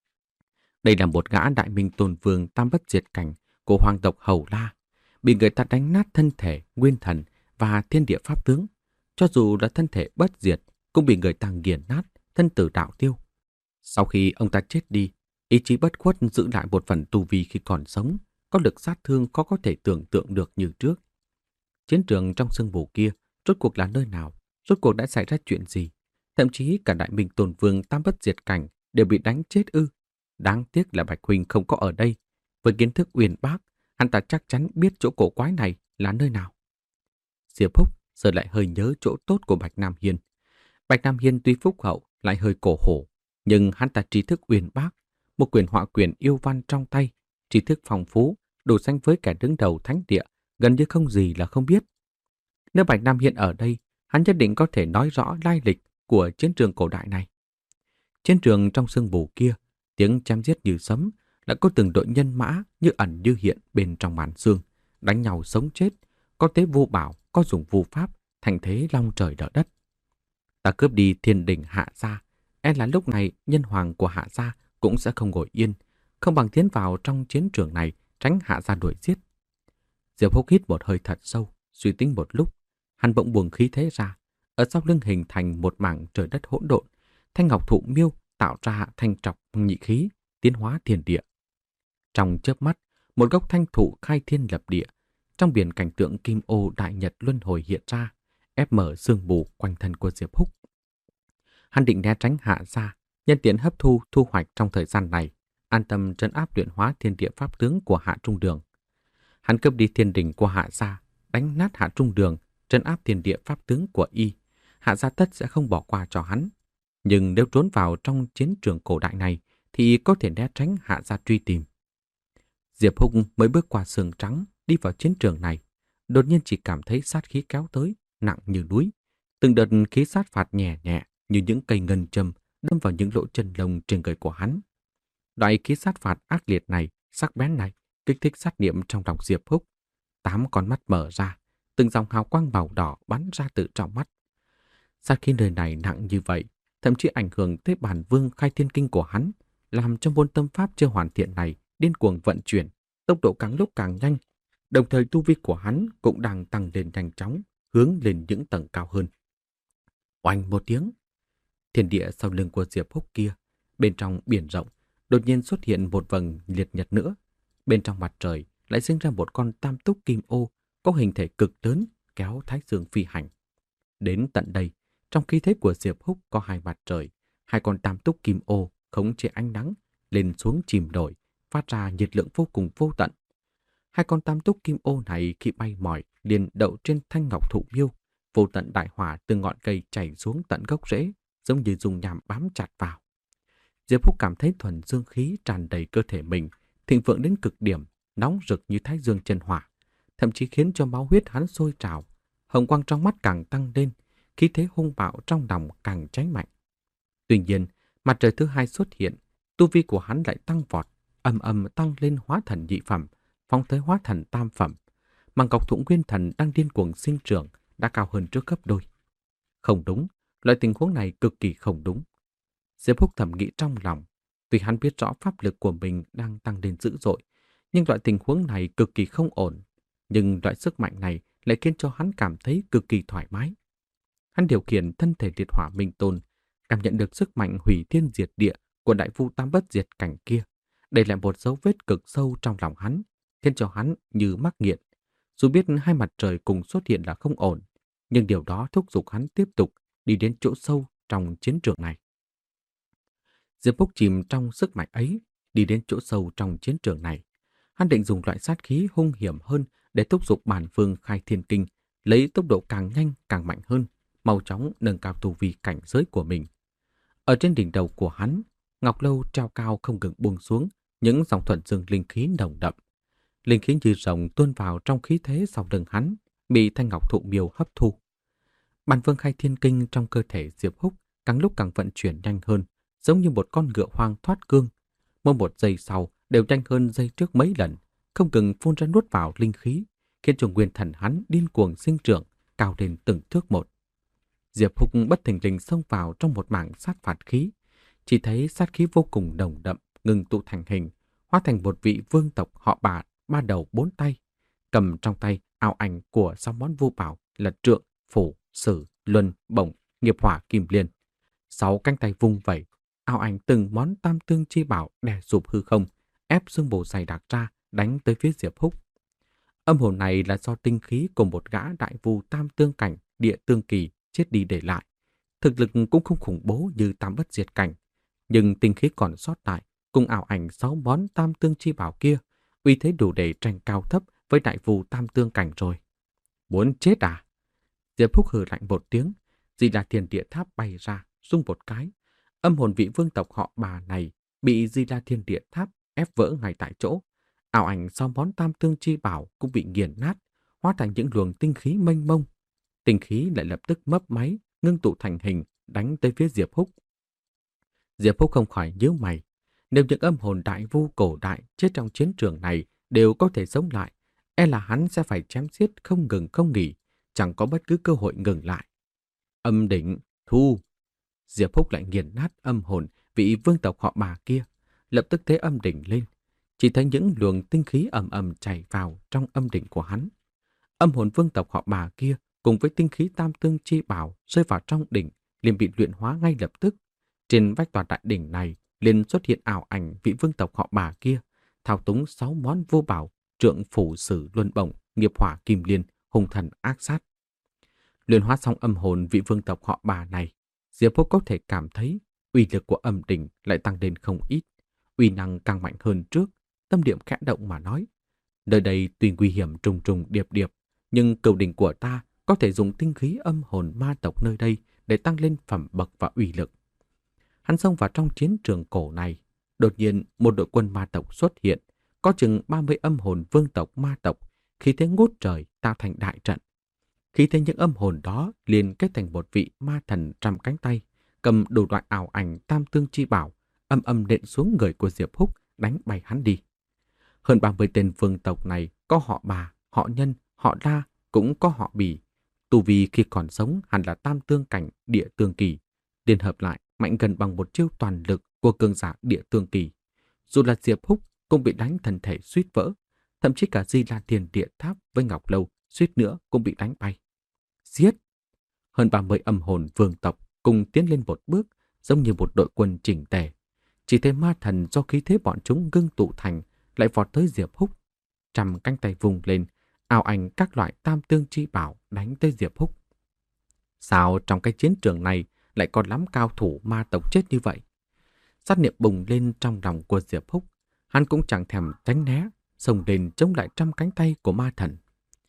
Đây là một gã đại minh tôn vương tam bất diệt cảnh của hoàng tộc Hầu La, bị người ta đánh nát thân thể, nguyên thần và thiên địa pháp tướng. Cho dù là thân thể bất diệt, cũng bị người ta nghiền nát, thân tử đạo tiêu. Sau khi ông ta chết đi, ý chí bất khuất giữ lại một phần tu vi khi còn sống, có lực sát thương khó có thể tưởng tượng được như trước. Chiến trường trong sương mù kia, rốt cuộc là nơi nào? Rốt cuộc đã xảy ra chuyện gì? Thậm chí cả đại minh tôn vương tam bất diệt cảnh đều bị đánh chết ư? Đáng tiếc là Bạch Huynh không có ở đây. Với kiến thức uyên bác, hắn ta chắc chắn biết chỗ cổ quái này là nơi nào. Diệp Húc giờ lại hơi nhớ chỗ tốt của Bạch Nam Hiên. Bạch Nam Hiên tuy phúc hậu lại hơi cổ hổ, nhưng hắn ta trí thức uyên bác, một quyển họa quyển yêu văn trong tay, trí thức phong phú, đủ sánh với kẻ đứng đầu thánh địa, gần như không gì là không biết. Nếu Bạch Nam Hiên ở đây, hắn nhất định có thể nói rõ lai lịch của chiến trường cổ đại này. Chiến trường trong sương mù kia, tiếng chém giết như sấm, đã có từng đội nhân mã như ẩn như hiện bên trong màn sương, đánh nhau sống chết, có tế vô bảo, có dùng vô pháp, thành thế long trời đỡ đất. Ta cướp đi thiên đình Hạ gia, e là lúc này nhân hoàng của Hạ gia cũng sẽ không ngồi yên, không bằng tiến vào trong chiến trường này tránh Hạ gia đuổi giết. Diệp Húc hít một hơi thật sâu, suy tính một lúc, hắn bỗng buông khí thế ra, ở sau lưng hình thành một mảng trời đất hỗn độn, thanh ngọc thụ miêu tạo ra thanh trọc nhị khí, tiến hóa thiên địa. Trong chớp mắt, một gốc thanh thụ khai thiên lập địa, trong biển cảnh tượng kim ô đại nhật luân hồi hiện ra, ép mở sương mù quanh thân của Diệp Húc. Hắn định né tránh Hạ gia, nhân tiện hấp thu thu hoạch trong thời gian này, an tâm trấn áp luyện hóa thiên địa pháp tướng của Hạ Trung Đường. Hắn cướp đi thiên đình của Hạ gia, đánh nát Hạ Trung Đường, trấn áp thiên địa pháp tướng của y. Hạ gia tất sẽ không bỏ qua cho hắn. Nhưng nếu trốn vào trong chiến trường cổ đại này, thì có thể né tránh Hạ gia truy tìm. Diệp Húc mới bước qua sườn trắng, đi vào chiến trường này. Đột nhiên chỉ cảm thấy sát khí kéo tới, nặng như núi. Từng đợt khí sát phạt nhẹ nhẹ như những cây ngân châm đâm vào những lỗ chân lông trên người của hắn. Loại khí sát phạt ác liệt này, sắc bén này, kích thích sát niệm trong lòng Diệp Húc. Tám con mắt mở ra, từng dòng hào quang màu đỏ bắn ra từ trong mắt. Sát khí nơi này nặng như vậy, thậm chí ảnh hưởng tới bản vương khai thiên kinh của hắn, làm cho môn tâm pháp chưa hoàn thiện này điên cuồng vận chuyển, tốc độ càng lúc càng nhanh. Đồng thời tu vi của hắn cũng đang tăng lên nhanh chóng, hướng lên những tầng cao hơn. Oanh một tiếng, thiên địa sau lưng của Diệp Húc kia, bên trong biển rộng, đột nhiên xuất hiện một vầng liệt nhật nữa. Bên trong mặt trời lại sinh ra một con tam túc kim ô có hình thể cực lớn kéo thái dương phi hành. Đến tận đây, trong khí thế của Diệp Húc có hai mặt trời, hai con tam túc kim ô khống chế ánh nắng lên xuống chìm nổi, phát ra nhiệt lượng vô cùng vô tận. Hai con tam túc kim ô này khi bay mỏi liền đậu trên thanh ngọc thụ miêu, vô tận đại hỏa từ ngọn cây chảy xuống tận gốc rễ, giống như dùng nhàm bám chặt vào. Diệp Húc cảm thấy thuần dương khí tràn đầy cơ thể mình, thịnh vượng đến cực điểm, nóng rực như thái dương chân hỏa, thậm chí khiến cho máu huyết hắn sôi trào, hồng quang trong mắt càng tăng lên, khí thế hung bạo trong lòng càng cháy mạnh. Tuy nhiên, mặt trời thứ hai xuất hiện, tu vi của hắn lại tăng vọt, ầm ầm tăng lên hóa thần nhị phẩm, phóng tới hóa thần tam phẩm, mà ngọc thụ nguyên thần đang điên cuồng sinh trưởng đã cao hơn trước gấp đôi. Không đúng, loại tình huống này cực kỳ không đúng. Diệp Húc thầm nghĩ trong lòng, tuy hắn biết rõ pháp lực của mình đang tăng lên dữ dội, nhưng loại tình huống này cực kỳ không ổn. Nhưng loại sức mạnh này lại khiến cho hắn cảm thấy cực kỳ thoải mái. Hắn điều khiển thân thể liệt hỏa minh tôn, cảm nhận được sức mạnh hủy thiên diệt địa của đại vu tam bất diệt cảnh kia. Đây là một dấu vết cực sâu trong lòng hắn, khiến cho hắn như mắc nghiện. Dù biết hai mặt trời cùng xuất hiện là không ổn, nhưng điều đó thúc giục hắn tiếp tục đi đến chỗ sâu trong chiến trường này. Diệp Húc chìm trong sức mạnh ấy, đi đến chỗ sâu trong chiến trường này. Hắn định dùng loại sát khí hung hiểm hơn để thúc giục bản vương khai thiên kinh, lấy tốc độ càng nhanh càng mạnh hơn, mau chóng nâng cao tu vi cảnh giới của mình. Ở trên đỉnh đầu của hắn, ngọc lâu treo cao không ngừng buông xuống những dòng thuần dương linh khí nồng đậm. Linh khí như rồng tuôn vào trong khí thế sau lưng hắn, bị thanh ngọc thụ miêu hấp thu. Bản vương khai thiên kinh trong cơ thể Diệp Húc càng lúc càng vận chuyển nhanh hơn, giống như một con ngựa hoang thoát cương. Mỗi một giây sau đều nhanh hơn giây trước mấy lần, không ngừng phun ra nuốt vào linh khí, khiến cho nguyên thần hắn điên cuồng sinh trưởng, cao lên từng thước một. Diệp Húc bất thình lình xông vào trong một mảng sát phạt khí, chỉ thấy sát khí vô cùng nồng đậm, ngừng tụ thành hình, hóa thành một vị vương tộc họ Bà, ba đầu bốn tay, cầm trong tay ảo ảnh của sáu món vô bảo là trượng, phủ, sử, luân, bổng, nghiệp hỏa, kim liên. Sáu cánh tay vung vẩy, ảo ảnh từng món tam tương chi bảo đè sụp hư không, ép xương bồ dày đặc ra, đánh tới phía Diệp Húc. Âm hồn này là do tinh khí của một gã đại vu tam tương cảnh, địa tương kỳ chết đi để lại. Thực lực cũng không khủng bố như tam bất diệt cảnh, nhưng tinh khí còn sót lại cùng ảo ảnh sáu món tam tương chi bảo kia, uy thế đủ để tranh cao thấp với đại vu tam tương cảnh rồi. Muốn chết à? Diệp Húc hừ lạnh một tiếng, Di Đà Thiên Địa Tháp bay ra, rung một cái. Âm hồn vị vương tộc họ Bà này bị Di Đà Thiên Địa Tháp ép vỡ ngay tại chỗ. Ảo ảnh sau món tam tương chi bảo cũng bị nghiền nát, hóa thành những luồng tinh khí mênh mông. Tinh khí lại lập tức mấp máy, ngưng tụ thành hình, đánh tới phía Diệp Húc. Diệp Húc không khỏi nhíu mày. Nếu những âm hồn đại vu cổ đại chết trong chiến trường này đều có thể sống lại, e là hắn sẽ phải chém giết không ngừng không nghỉ, chẳng có bất cứ cơ hội ngừng lại. Âm đỉnh, thu. Diệp Húc lại nghiền nát âm hồn vị vương tộc họ Bà kia, lập tức thế âm đỉnh lên. Chỉ thấy những luồng tinh khí ầm ầm chảy vào trong âm đỉnh của hắn. Âm hồn vương tộc họ Bà kia cùng với tinh khí tam tương chi bảo rơi vào trong đỉnh, liền bị luyện hóa ngay lập tức. Trên vách tòa đại đỉnh này liền xuất hiện ảo ảnh vị vương tộc họ Bà kia, thao túng sáu món vô bảo, trượng, phủ, sử, luân, bổng, nghiệp hỏa, kim liên, hung thần, ác sát. Luyện hóa xong âm hồn vị vương tộc họ Bà này, Diệp Húc có thể cảm thấy uy lực của âm đỉnh lại tăng lên không ít, uy năng càng mạnh hơn trước. Tâm niệm khẽ động mà nói, nơi đây tuy nguy hiểm trùng trùng điệp điệp, nhưng cửu đỉnh của ta có thể dùng tinh khí âm hồn ma tộc nơi đây để tăng lên phẩm bậc và uy lực. Hắn xông vào trong chiến trường cổ này, đột nhiên một đội quân ma tộc xuất hiện, có chừng ba mươi âm hồn vương tộc ma tộc, khí thế ngút trời tạo thành đại trận. Khí thế những âm hồn đó liền kết thành một vị ma thần trăm cánh tay, cầm đủ loại ảo ảnh tam tương chi bảo, âm âm đện xuống người của Diệp Húc, đánh bay hắn đi. Hơn ba mươi tên vương tộc này có họ Bà, họ Nhân, họ La, cũng có họ Bì. Tu vi khi còn sống hẳn là tam tương cảnh địa tương kỳ, liên hợp lại mạnh gần bằng một chiêu toàn lực của cường giả địa tương kỳ. Dù là Diệp Húc cũng bị đánh thân thể suýt vỡ, thậm chí cả Di La Thiên Địa Tháp với Ngọc Lâu suýt nữa cũng bị đánh bay. Giết! Hơn ba mươi âm hồn vương tộc cùng tiến lên một bước, giống như một đội quân chỉnh tề. Chỉ thấy ma thần do khí thế bọn chúng ngưng tụ thành lại vọt tới Diệp Húc. Trăm cánh tay vùng lên, ảo ảnh các loại tam tương chi bảo đánh tới Diệp Húc. Sao trong cái chiến trường này lại còn lắm cao thủ ma tộc chết như vậy? Sát niệm bùng lên trong lòng của Diệp Húc. Hắn cũng chẳng thèm tránh né, xông lên chống lại trăm cánh tay của ma thần.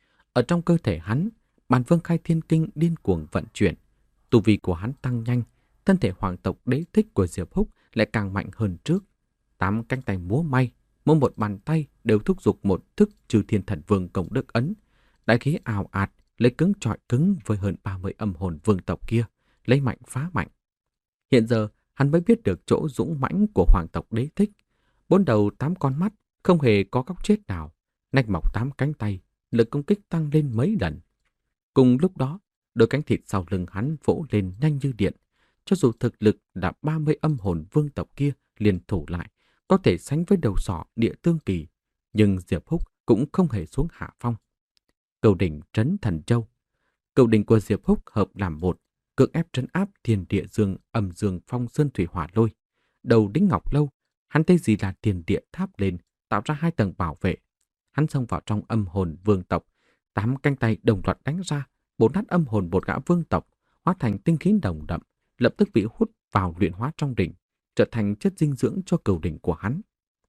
Ở trong cơ thể hắn, Bản Vương Khai Thiên Kinh điên cuồng vận chuyển. Tu vi của hắn tăng nhanh, thân thể hoàng tộc đế thích của Diệp Húc lại càng mạnh hơn trước. Tám cánh tay múa may, mỗi một bàn tay đều thúc giục một thức Chư Thiên Thần Vương Công Đức Ấn. Đại khí ào ạt, lấy cứng chọi cứng với hơn ba mươi âm hồn vương tộc kia, lấy mạnh phá mạnh. Hiện giờ, hắn mới biết được chỗ dũng mãnh của hoàng tộc đế thích. Bốn đầu tám con mắt, không hề có góc chết nào. Nách mọc tám cánh tay, lực công kích tăng lên mấy lần. Cùng lúc đó, đôi cánh thịt sau lưng hắn vỗ lên nhanh như điện. Cho dù thực lực là ba mươi âm hồn vương tộc kia liền thủ lại, có thể sánh với đầu sỏ địa tương kỳ, nhưng Diệp Húc cũng không hề xuống hạ phong. Cầu đỉnh trấn thần châu. Cầu đỉnh của Diệp Húc hợp làm một, cưỡng ép trấn áp thiên địa dương, âm dương, phong sơn thủy hỏa lôi. Đầu đính Ngọc Lâu, hắn thấy gì là tiền địa tháp lên, tạo ra hai tầng bảo vệ. Hắn xông vào trong âm hồn vương tộc, tám cánh tay đồng loạt đánh ra, bốn nát âm hồn một gã vương tộc, hóa thành tinh khí đồng đậm, lập tức bị hút vào luyện hóa trong đỉnh, trở thành chất dinh dưỡng cho cầu đỉnh của hắn.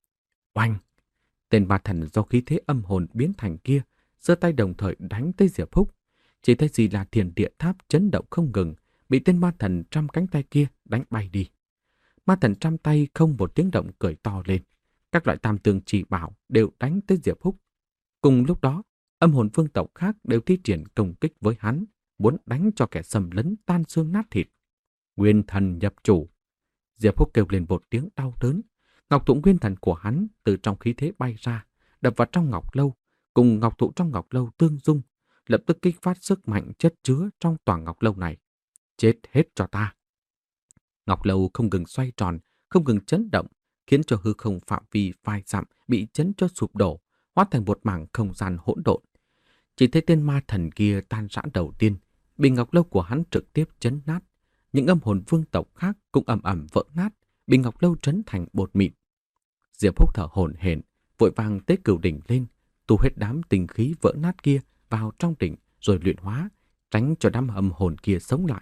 Oanh! Tên ma thần do khí thế âm hồn biến thành kia, giơ tay đồng thời đánh tới Diệp Húc. Chỉ thấy gì là thiền địa tháp chấn động không ngừng, bị tên ma thần trăm cánh tay kia đánh bay đi. Ma thần trăm tay không một tiếng động cười to lên. Các loại tam tương chỉ bảo đều đánh tới Diệp Húc. Cùng lúc đó, âm hồn vương tộc khác đều thi triển công kích với hắn, muốn đánh cho kẻ xâm lấn tan xương nát thịt. Nguyên thần nhập chủ. Diệp Húc kêu lên một tiếng đau đớn. Ngọc thụ nguyên thần của hắn từ trong khí thế bay ra, đập vào trong ngọc lâu, cùng ngọc thụ trong ngọc lâu tương dung, lập tức kích phát sức mạnh chất chứa trong toàn ngọc lâu này. Chết hết cho ta! Ngọc lâu không ngừng xoay tròn, không ngừng chấn động, khiến cho hư không phạm vi vài dặm bị chấn cho sụp đổ, hóa thành một mảng không gian hỗn độn. Chỉ thấy tên ma thần kia tan rã đầu tiên, bị ngọc lâu của hắn trực tiếp chấn nát. Những âm hồn vương tộc khác cũng ầm ầm vỡ nát, bị ngọc lâu trấn thành bột mịn. Diệp Húc thở hổn hển, vội vàng tế cửu đỉnh lên, tu hết đám tinh khí vỡ nát kia vào trong đỉnh rồi luyện hóa, tránh cho đám âm hồn kia sống lại.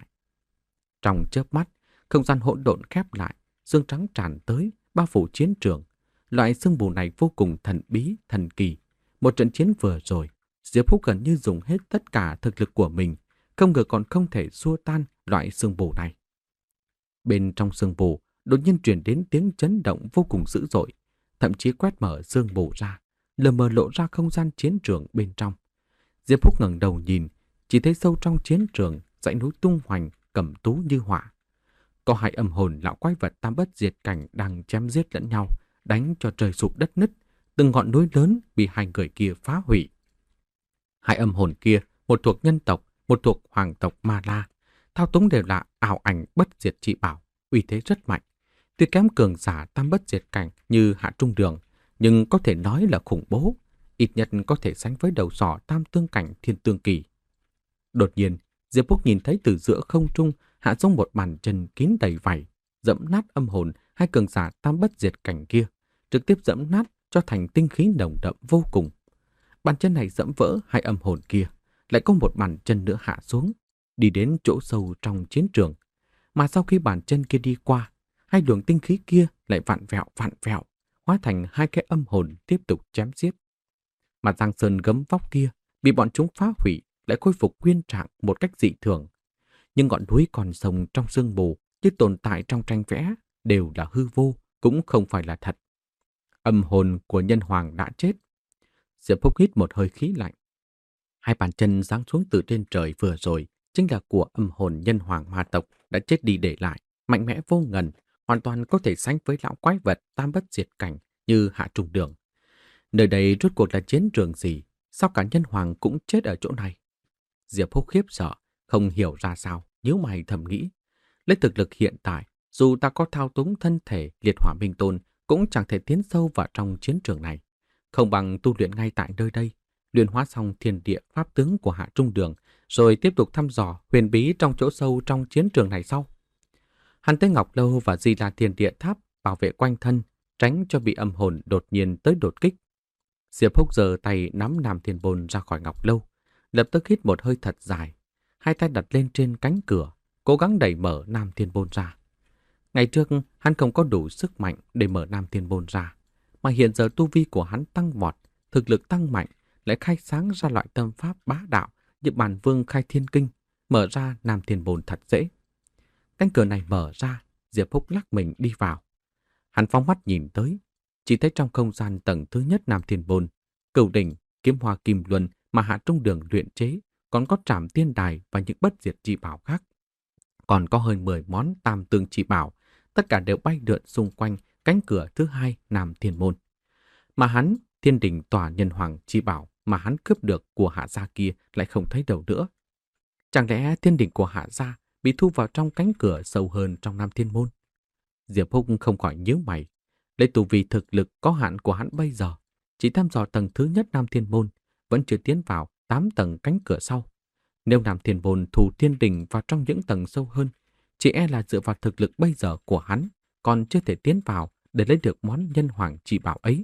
Trong chớp mắt, không gian hỗn độn khép lại, sương trắng tràn tới, bao phủ chiến trường. Loại sương mù này vô cùng thần bí, thần kỳ. Một trận chiến vừa rồi, Diệp Húc gần như dùng hết tất cả thực lực của mình, không ngờ còn không thể xua tan loại sương mù này. Bên trong sương mù, đột nhiên truyền đến tiếng chấn động vô cùng dữ dội, thậm chí quét mở sương mù ra, lờ mờ lộ ra không gian chiến trường bên trong. Diệp Húc ngẩng đầu nhìn, chỉ thấy sâu trong chiến trường, dãy núi tung hoành, cầm tú như hỏa. Có hai âm hồn lão quái vật tam bất diệt cảnh đang chém giết lẫn nhau, đánh cho trời sụp đất nứt, từng ngọn núi lớn bị hai người kia phá hủy. Hai âm hồn kia, một thuộc nhân tộc, một thuộc hoàng tộc Ma La, thao túng đều là ảo ảnh bất diệt trị bảo, uy thế rất mạnh. Tuy kém cường giả tam bất diệt cảnh như Hạ Trung Đường, nhưng có thể nói là khủng bố, ít nhất có thể sánh với đầu sỏ tam tương cảnh thiên tương kỳ. Đột nhiên, Diệp Húc nhìn thấy từ giữa không trung hạ xuống một bàn chân kín đầy vảy, dẫm nát âm hồn hai cường giả tam bất diệt cảnh kia, trực tiếp dẫm nát cho thành tinh khí nồng đậm vô cùng. Bàn chân này dẫm vỡ hai âm hồn kia, lại có một bàn chân nữa hạ xuống, đi đến chỗ sâu trong chiến trường. Mà sau khi bàn chân kia đi qua, hai luồng tinh khí kia lại vặn vẹo vặn vẹo, hóa thành hai cái âm hồn tiếp tục chém giết. Mà Giang Sơn gấm vóc kia bị bọn chúng phá hủy, lại khôi phục nguyên trạng một cách dị thường. Nhưng ngọn núi còn sông trong sương mù, chứ tồn tại trong tranh vẽ đều là hư vô, cũng không phải là thật. Âm hồn của nhân hoàng đã chết. Diệp Phúc hít một hơi khí lạnh. Hai bàn chân giáng xuống từ trên trời vừa rồi chính là của âm hồn nhân hoàng ma tộc đã chết đi để lại, mạnh mẽ vô ngần, hoàn toàn có thể sánh với lão quái vật tam bất diệt cảnh như Hạ Trung Đường. Nơi đây rốt cuộc là chiến trường gì? Sao cả nhân hoàng cũng chết ở chỗ này? Diệp Phúc khiếp sợ, không hiểu ra sao, nhíu mày thầm nghĩ. Lấy thực lực hiện tại, dù ta có thao túng thân thể liệt hỏa minh tôn, cũng chẳng thể tiến sâu vào trong chiến trường này. Không bằng tu luyện ngay tại nơi đây, luyện hóa xong thiên địa pháp tướng của Hạ Trung Đường, rồi tiếp tục thăm dò huyền bí trong chỗ sâu trong chiến trường này sau. Hắn tới Ngọc Lâu và Di La Thiên Địa Tháp bảo vệ quanh thân, tránh cho bị âm hồn đột nhiên tới đột kích. Diệp Phúc giơ tay nắm Nam Thiên Bôn ra khỏi Ngọc Lâu, lập tức hít một hơi thật dài, hai tay đặt lên trên cánh cửa, cố gắng đẩy mở Nam Thiên Bôn ra. Ngày trước, hắn không có đủ sức mạnh để mở Nam Thiên Bôn ra, mà hiện giờ tu vi của hắn tăng vọt, thực lực tăng mạnh, lại khai sáng ra loại tâm pháp bá đạo như Bản Vương Khai Thiên Kinh, mở ra Nam Thiên Bôn thật dễ. Cánh cửa này mở ra, Diệp Phúc lắc mình đi vào. Hắn phóng mắt nhìn tới, chỉ thấy trong không gian tầng thứ nhất Nam Thiên Bôn, Cửu Đỉnh, kiếm hoa kim luân mà Hạ Trung Đường luyện chế, còn có Trảm Tiên Đài và những bất diệt chi bảo khác. Còn có hơn mười món tam tương chi bảo, tất cả đều bay lượn xung quanh cánh cửa thứ hai Nam Thiên Môn. Mà hắn, Thiên Đình tỏa nhân hoàng chi bảo mà hắn cướp được của Hạ gia kia lại không thấy đâu nữa. Chẳng lẽ Thiên Đình của Hạ gia bị thu vào trong cánh cửa sâu hơn trong Nam Thiên Môn? Diệp Phúc không khỏi nhíu mày. Lấy tu vi thực lực có hạn của hắn bây giờ, chỉ thăm dò tầng thứ nhất Nam Thiên Môn, vẫn chưa tiến vào tám tầng cánh cửa sau. Nếu Nam Thiên Môn thủ Thiên Đình vào trong những tầng sâu hơn, chỉ e là dựa vào thực lực bây giờ của hắn, còn chưa thể tiến vào để lấy được món nhân hoàng chỉ bảo ấy.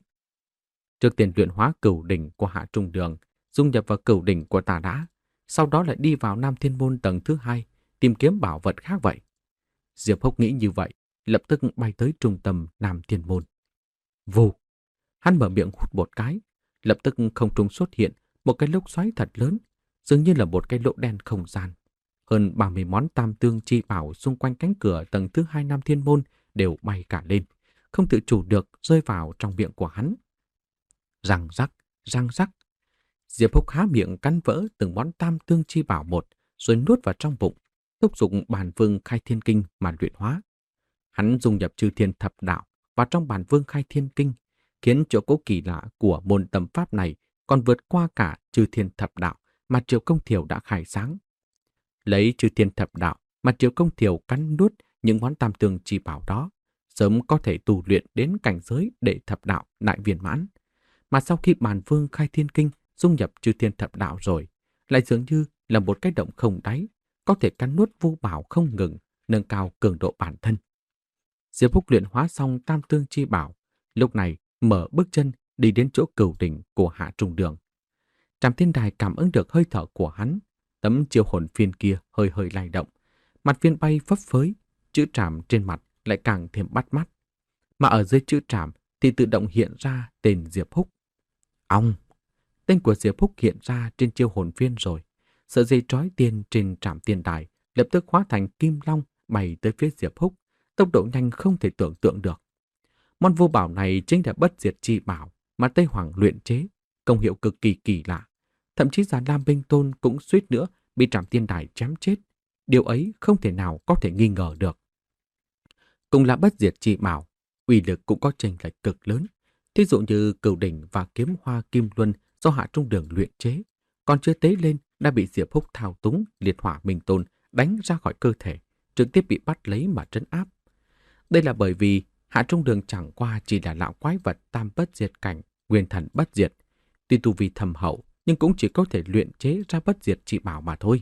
Trước tiên luyện hóa Cửu Đỉnh của Hạ Trung Đường, dung nhập vào Cửu Đỉnh của ta đã, sau đó lại đi vào Nam Thiên Môn tầng thứ hai, tìm kiếm bảo vật khác vậy. Diệp Phúc nghĩ như vậy, lập tức bay tới trung tâm Nam Thiên Môn. Vù! Hắn mở miệng hút một cái, lập tức không trung xuất hiện một cái lốc xoáy thật lớn, dường như là một cái lỗ đen không gian. Hơn ba mươi món tam tương chi bảo xung quanh cánh cửa tầng thứ hai Nam Thiên Môn đều bay cả lên, không tự chủ được rơi vào trong miệng của hắn. Răng rắc, răng rắc. Diệp Phúc há miệng cắn vỡ từng món tam tương chi bảo một, rồi nuốt vào trong bụng, thúc giục Bản Vương Khai Thiên Kinh mà luyện hóa. Hắn dung nhập chư thiên thập đạo vào trong Bản Vương Khai Thiên Kinh, khiến chỗ cố kỳ lạ của môn tâm pháp này còn vượt qua cả chư thiên thập đạo mà Triệu Công Thiểu đã khai sáng. Lấy chư thiên thập đạo mà Triệu Công Thiểu cắn nuốt những món tam tương chi bảo đó, sớm có thể tu luyện đến cảnh giới đệ thập đạo đại viên mãn. Mà sau khi Bản Vương Khai Thiên Kinh dung nhập chư thiên thập đạo rồi, lại dường như là một cái động không đáy, có thể cắn nuốt vô bảo không ngừng, nâng cao cường độ bản thân. Diệp Phúc luyện hóa xong tam tương chi bảo, lúc này mở bước chân đi đến chỗ Cửu Đỉnh của Hạ Trung Đường. Trảm Tiên Đài cảm ứng được hơi thở của hắn, tấm chiêu hồn phiên kia hơi hơi lay động, mặt phiên bay phấp phới, chữ trảm trên mặt lại càng thêm bắt mắt. Mà ở dưới chữ trảm thì tự động hiện ra tên Diệp Phúc. Ong! Tên của Diệp Phúc hiện ra trên chiêu hồn phiên rồi. Sợi dây trói tiên trên Trảm Tiên Đài lập tức hóa thành kim long bay tới phía Diệp Phúc, tốc độ nhanh không thể tưởng tượng được. Món vô bảo này chính là bất diệt chi bảo mà Tây Hoàng luyện chế, công hiệu cực kỳ kỳ lạ. Thậm chí Già Lam Binh Tôn cũng suýt nữa bị Trảm Tiên Đài chém chết. Điều ấy không thể nào có thể nghi ngờ được. Cùng là bất diệt chi bảo, uy lực cũng có chênh lệch cực lớn. Thí dụ như Cửu Đỉnh và kiếm hoa kim luân do Hạ Trung Đường luyện chế, còn chưa tế lên đã bị Diệp Phúc thao túng liệt hỏa minh tôn đánh ra khỏi cơ thể, trực tiếp bị bắt lấy mà trấn áp. Đây là bởi vì Hạ Trung Đường chẳng qua chỉ là lão quái vật tam bất diệt cảnh, nguyên thần bất diệt. Tuy tu vi thầm hậu, nhưng cũng chỉ có thể luyện chế ra bất diệt chi bảo mà thôi.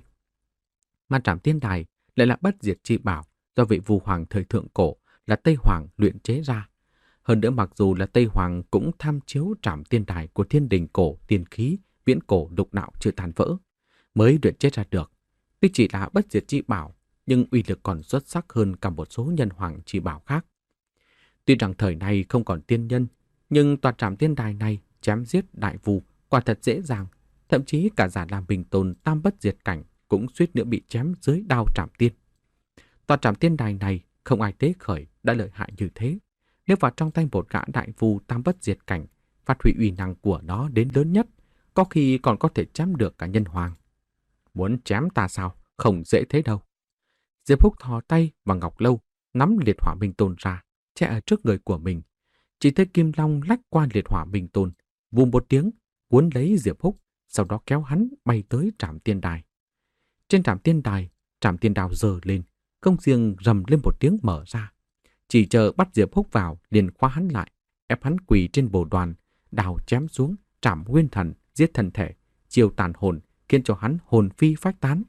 Mà Trảm Tiên Đài lại là bất diệt chi bảo do vị vua hoàng thời thượng cổ là Tây Hoàng luyện chế ra. Hơn nữa mặc dù là Tây Hoàng cũng tham chiếu Trảm Tiên Đài của Thiên Đình cổ tiên khí viễn cổ lục đạo chưa tàn vỡ, mới luyện chế ra được. Tuy chỉ là bất diệt chi bảo, nhưng uy lực còn xuất sắc hơn cả một số nhân hoàng chi bảo khác. Tuy rằng thời này không còn tiên nhân, nhưng tòa Trảm Tiên Đài này chém giết đại vù quả thật dễ dàng. Thậm chí cả Già Lam Bình Tôn tam bất diệt cảnh cũng suýt nữa bị chém dưới đao Trảm Tiên. Tòa Trảm Tiên Đài này không ai tế khởi đã lợi hại như thế. Nếu vào trong tay một gã đại phu tam bất diệt cảnh, phát huy uy năng của nó đến lớn nhất, có khi còn có thể chém được cả nhân hoàng. Muốn chém ta sao? Không dễ thế đâu. Diệp Húc thò tay vào ngọc lâu, nắm liệt hỏa minh tôn ra, che ở trước người của mình. Chỉ thấy kim long lách qua liệt hỏa minh tôn, vù một tiếng, cuốn lấy Diệp Húc, sau đó kéo hắn bay tới trảm tiên đài. Trên trảm tiên đài, trảm tiên đao giơ lên, công xiềng rầm lên một tiếng mở ra. Chỉ chờ bắt Diệp Húc vào, liền khóa hắn lại, ép hắn quỳ trên bồ đoàn, đào chém xuống, trảm nguyên thần, giết thân thể, chiêu tàn hồn, khiến cho hắn hồn phi phách tán.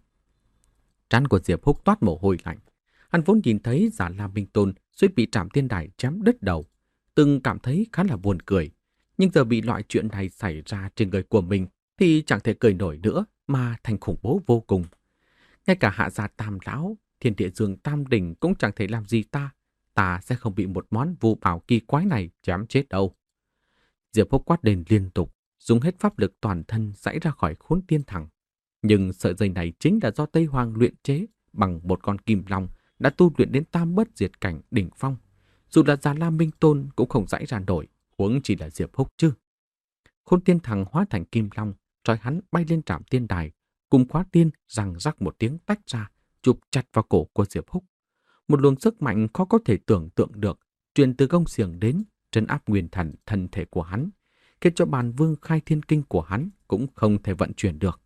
Trán của Diệp Húc toát mồ hôi lạnh. Hắn vốn nhìn thấy Giả La Minh Tôn suýt bị trảm tiên đài chém đứt đầu, từng cảm thấy khá là buồn cười. Nhưng giờ bị loại chuyện này xảy ra trên người của mình thì chẳng thể cười nổi nữa, mà thành khủng bố vô cùng. Ngay cả Hạ gia Tam lão, Thiên Địa Dương Tam đỉnh cũng chẳng thể làm gì ta. Ta sẽ không bị một món vu bảo kỳ quái này chém chết đâu. Diệp Húc quát lên liên tục, dùng hết pháp lực toàn thân giãy ra khỏi khốn tiên thẳng. Nhưng sợi dây này chính là do Tây Hoàng luyện chế bằng một con kim long đã tu luyện đến tam bất diệt cảnh đỉnh phong. Dù là Già La Minh Tôn cũng không giãy ra nổi, huống chỉ là Diệp Húc chứ. Khốn tiên thẳng hóa thành kim long, trói hắn bay lên trảm tiên đài, cùng khóa tiên răng rắc một tiếng tách ra, chụp chặt vào cổ của Diệp Húc. Một luồng sức mạnh khó có thể tưởng tượng được, truyền từ gông xiềng đến, trấn áp nguyên thần thân thể của hắn, khiến cho bàn vương khai thiên kinh của hắn cũng không thể vận chuyển được.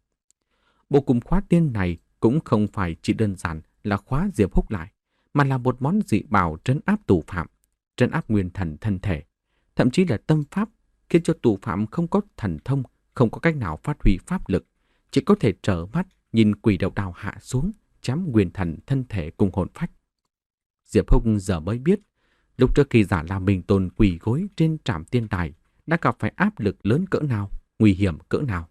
Bộ cùng khóa tiên này cũng không phải chỉ đơn giản là khóa Diệp Húc lại, mà là một món dị bảo trấn áp tù phạm, trấn áp nguyên thần thân thể, thậm chí là tâm pháp, khiến cho tù phạm không có thần thông, không có cách nào phát huy pháp lực, chỉ có thể trở mắt nhìn quỷ đầu đao hạ xuống, chém nguyên thần thân thể cùng hồn phách. Diệp Húc giờ mới biết, lúc trước khi Giả La Minh Tôn quỳ gối trên trảm tiên đài đã gặp phải áp lực lớn cỡ nào, nguy hiểm cỡ nào.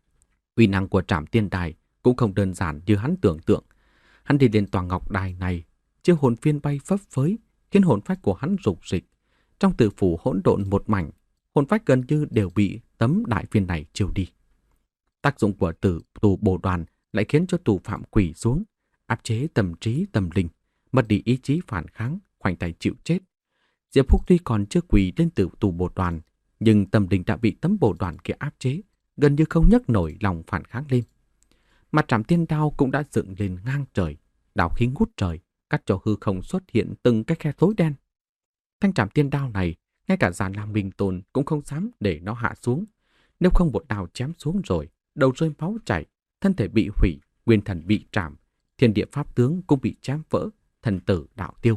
Uy năng của trảm tiên đài cũng không đơn giản như hắn tưởng tượng. Hắn đi lên tòa ngọc đài này, chiếc hồn phiên bay phấp phới, khiến hồn phách của hắn rục rịch. Trong tử phủ hỗn độn một mảnh, hồn phách gần như đều bị tấm đại phiên này chiêu đi. Tác dụng của tử tù bồ đoàn lại khiến cho tù phạm quỳ xuống, áp chế tâm trí tâm linh, mất đi ý chí phản kháng, khoanh tay chịu chết. Diệp Húc tuy còn chưa quỳ lên tử tù bồ đoàn, nhưng tâm linh đã bị tấm bồ đoàn kia áp chế, gần như không nhấc nổi lòng phản kháng lên. Mặt trảm tiên đao cũng đã dựng lên ngang trời, đao khí ngút trời, cắt cho hư không xuất hiện từng cái khe tối đen. Thanh trảm tiên đao này, ngay cả Già La Minh Tôn cũng không dám để nó hạ xuống. Nếu không một đao chém xuống rồi, đầu rơi máu chảy, thân thể bị hủy, nguyên thần bị trảm, thiên địa pháp tướng cũng bị chém vỡ, thần tử đạo tiêu.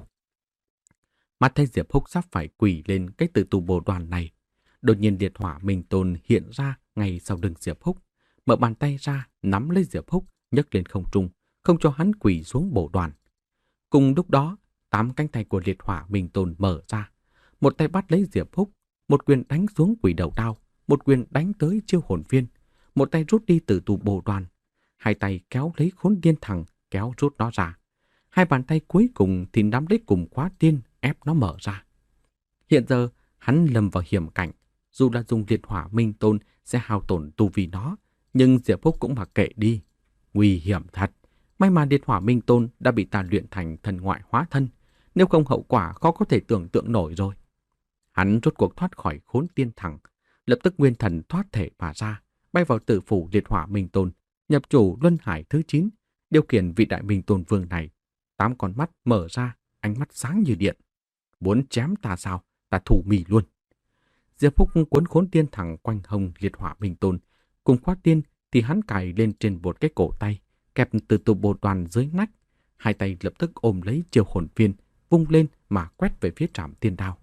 Mắt thấy Diệp Húc sắp phải quỳ lên cái tử tù bồ đoàn này, đột nhiên liệt hỏa Minh Tôn hiện ra ngay sau lưng Diệp Húc, mở bàn tay ra nắm lấy Diệp Húc, nhấc lên không trung, không cho hắn quỳ xuống bồ đoàn. Cùng lúc đó, tám cánh tay của liệt hỏa Minh Tôn mở ra, một tay bắt lấy Diệp Húc, một quyền đánh xuống quỷ đầu đao, một quyền đánh tới chiêu hồn viên, một tay rút đi từ tù bồ đoàn, hai tay kéo lấy khốn tiên thẳng, kéo rút nó ra. Hai bàn tay cuối cùng thì nắm lấy cùng khóa tiên, ép nó mở ra. Hiện giờ, hắn lâm vào hiểm cảnh, dù là dùng liệt hỏa Minh Tôn sẽ hao tổn tu vi nó, nhưng Diệp Húc cũng mặc kệ đi. Nguy hiểm thật, may mà liệt hỏa Minh Tôn đã bị ta luyện thành thần ngoại hóa thân, nếu không hậu quả khó có thể tưởng tượng nổi rồi. Hắn rốt cuộc thoát khỏi khốn tiên thẳng, lập tức nguyên thần thoát thể mà ra, bay vào tử phủ liệt hỏa Minh Tôn, nhập chủ luân hải thứ chín, điều khiển vị đại Minh Tôn vương này. Tám con mắt mở ra, ánh mắt sáng như điện. Muốn chém ta sao, ta thủ mì luôn. Diệp Húc cuốn khốn tiên thẳng quanh hông liệt hỏa Minh Tôn, cùng khóa tiên thì hắn cài lên trên một cái cổ tay, kẹp từ tù bồ đoàn dưới nách. Hai tay lập tức ôm lấy chiêu hồn viên, vung lên mà quét về phía trảm tiên đao.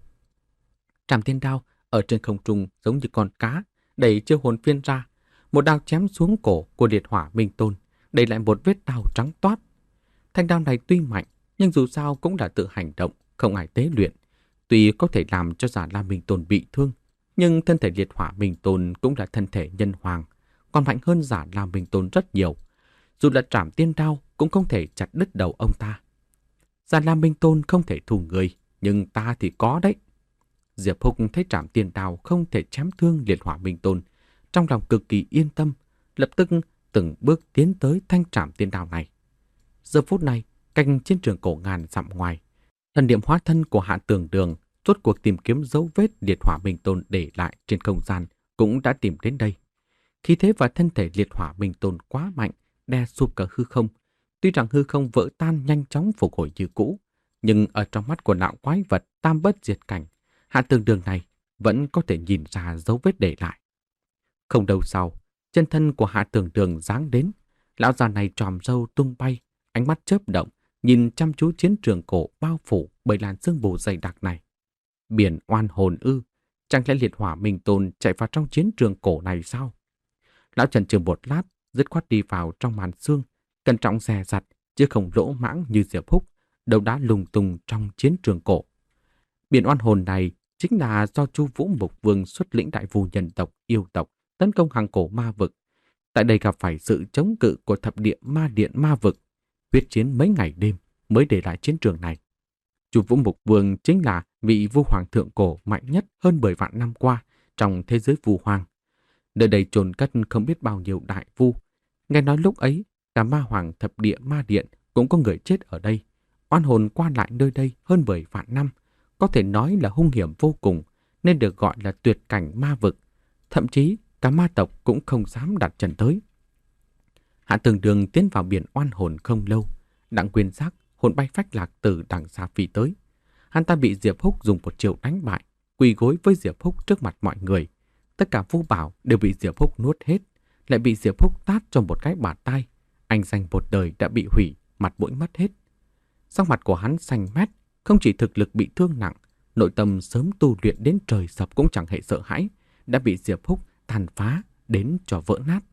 Trảm tiên đao ở trên không trung giống như con cá, đẩy chiêu hồn viên ra. Một đao chém xuống cổ của liệt hỏa Minh Tôn, để lại một vết đao trắng toát. Thanh đao này tuy mạnh, nhưng dù sao cũng là tự hành động, không ai tế luyện. Tuy có thể làm cho Giả La Minh Tôn bị thương, nhưng thân thể liệt hỏa Minh Tôn cũng là thân thể nhân hoàng, còn mạnh hơn Giả La Minh Tôn rất nhiều. Dù là trảm tiên đao cũng không thể chặt đứt đầu ông ta. Giả La Minh Tôn không thể thù người, nhưng ta thì có đấy. Diệp Húc thấy trảm tiên đao không thể chém thương liệt hỏa Minh Tôn, trong lòng cực kỳ yên tâm, lập tức từng bước tiến tới thanh trảm tiên đao này. Giờ phút này, cạnh chiến trường cổ ngàn dặm ngoài, thần niệm hóa thân của Hạ Tường Đường Rốt cuộc tìm kiếm dấu vết liệt hỏa minh tôn để lại trên không gian cũng đã tìm đến đây. Khí thế và thân thể liệt hỏa minh tôn quá mạnh, đè sụp cả hư không. Tuy rằng hư không vỡ tan nhanh chóng phục hồi như cũ, nhưng ở trong mắt của lão quái vật tam bất diệt cảnh, Hạ Tường Đường này vẫn có thể nhìn ra dấu vết để lại. Không lâu sau, chân thân của Hạ Tường Đường giáng đến. Lão già này tròm râu tung bay, ánh mắt chớp động, nhìn chăm chú chiến trường cổ bao phủ bởi làn sương mù dày đặc này. Biển oan hồn ư, chẳng lẽ liệt hỏa minh tôn chạy vào trong chiến trường cổ này sao? Lão chần chừ một lát, dứt khoát đi vào trong màn sương, cẩn trọng dè dặt, chứ không lỗ mãng như Diệp Húc, đầu đá lùng tung trong chiến trường cổ. Biển oan hồn này chính là do Chu Vũ Mục Vương xuất lĩnh đại vu nhân tộc, yêu tộc tấn công hàng cổ ma vực. Tại đây gặp phải sự chống cự của thập địa ma điện ma vực, huyết chiến mấy ngày đêm mới để lại chiến trường này. Chu Vũ Mục Vương chính là vị vu hoàng thượng cổ mạnh nhất hơn mười vạn năm qua trong thế giới vu hoàng. Nơi đây chôn cất không biết bao nhiêu đại vu. Nghe nói lúc ấy, cả ma hoàng thập địa ma điện cũng có người chết ở đây. Oan hồn qua lại nơi đây hơn mười vạn năm, có thể nói là hung hiểm vô cùng, nên được gọi là tuyệt cảnh ma vực. Thậm chí, cả ma tộc cũng không dám đặt chân tới. Hạ Tường Đường tiến vào biển oan hồn không lâu, Đặng Quyên giác hồn bay phách lạc từ đằng xa phi tới. Hắn ta bị Diệp Húc dùng một chiêu đánh bại, quỳ gối với Diệp Húc trước mặt mọi người. Tất cả vu bảo đều bị Diệp Húc nuốt hết, lại bị Diệp Húc tát cho một cái bạt tai. Anh danh một đời đã bị hủy, mặt mũi mất hết. Sắc mặt của hắn xanh mét, không chỉ thực lực bị thương nặng, nội tâm sớm tu luyện đến trời sập cũng chẳng hề sợ hãi, đã bị Diệp Húc tàn phá đến cho vỡ nát.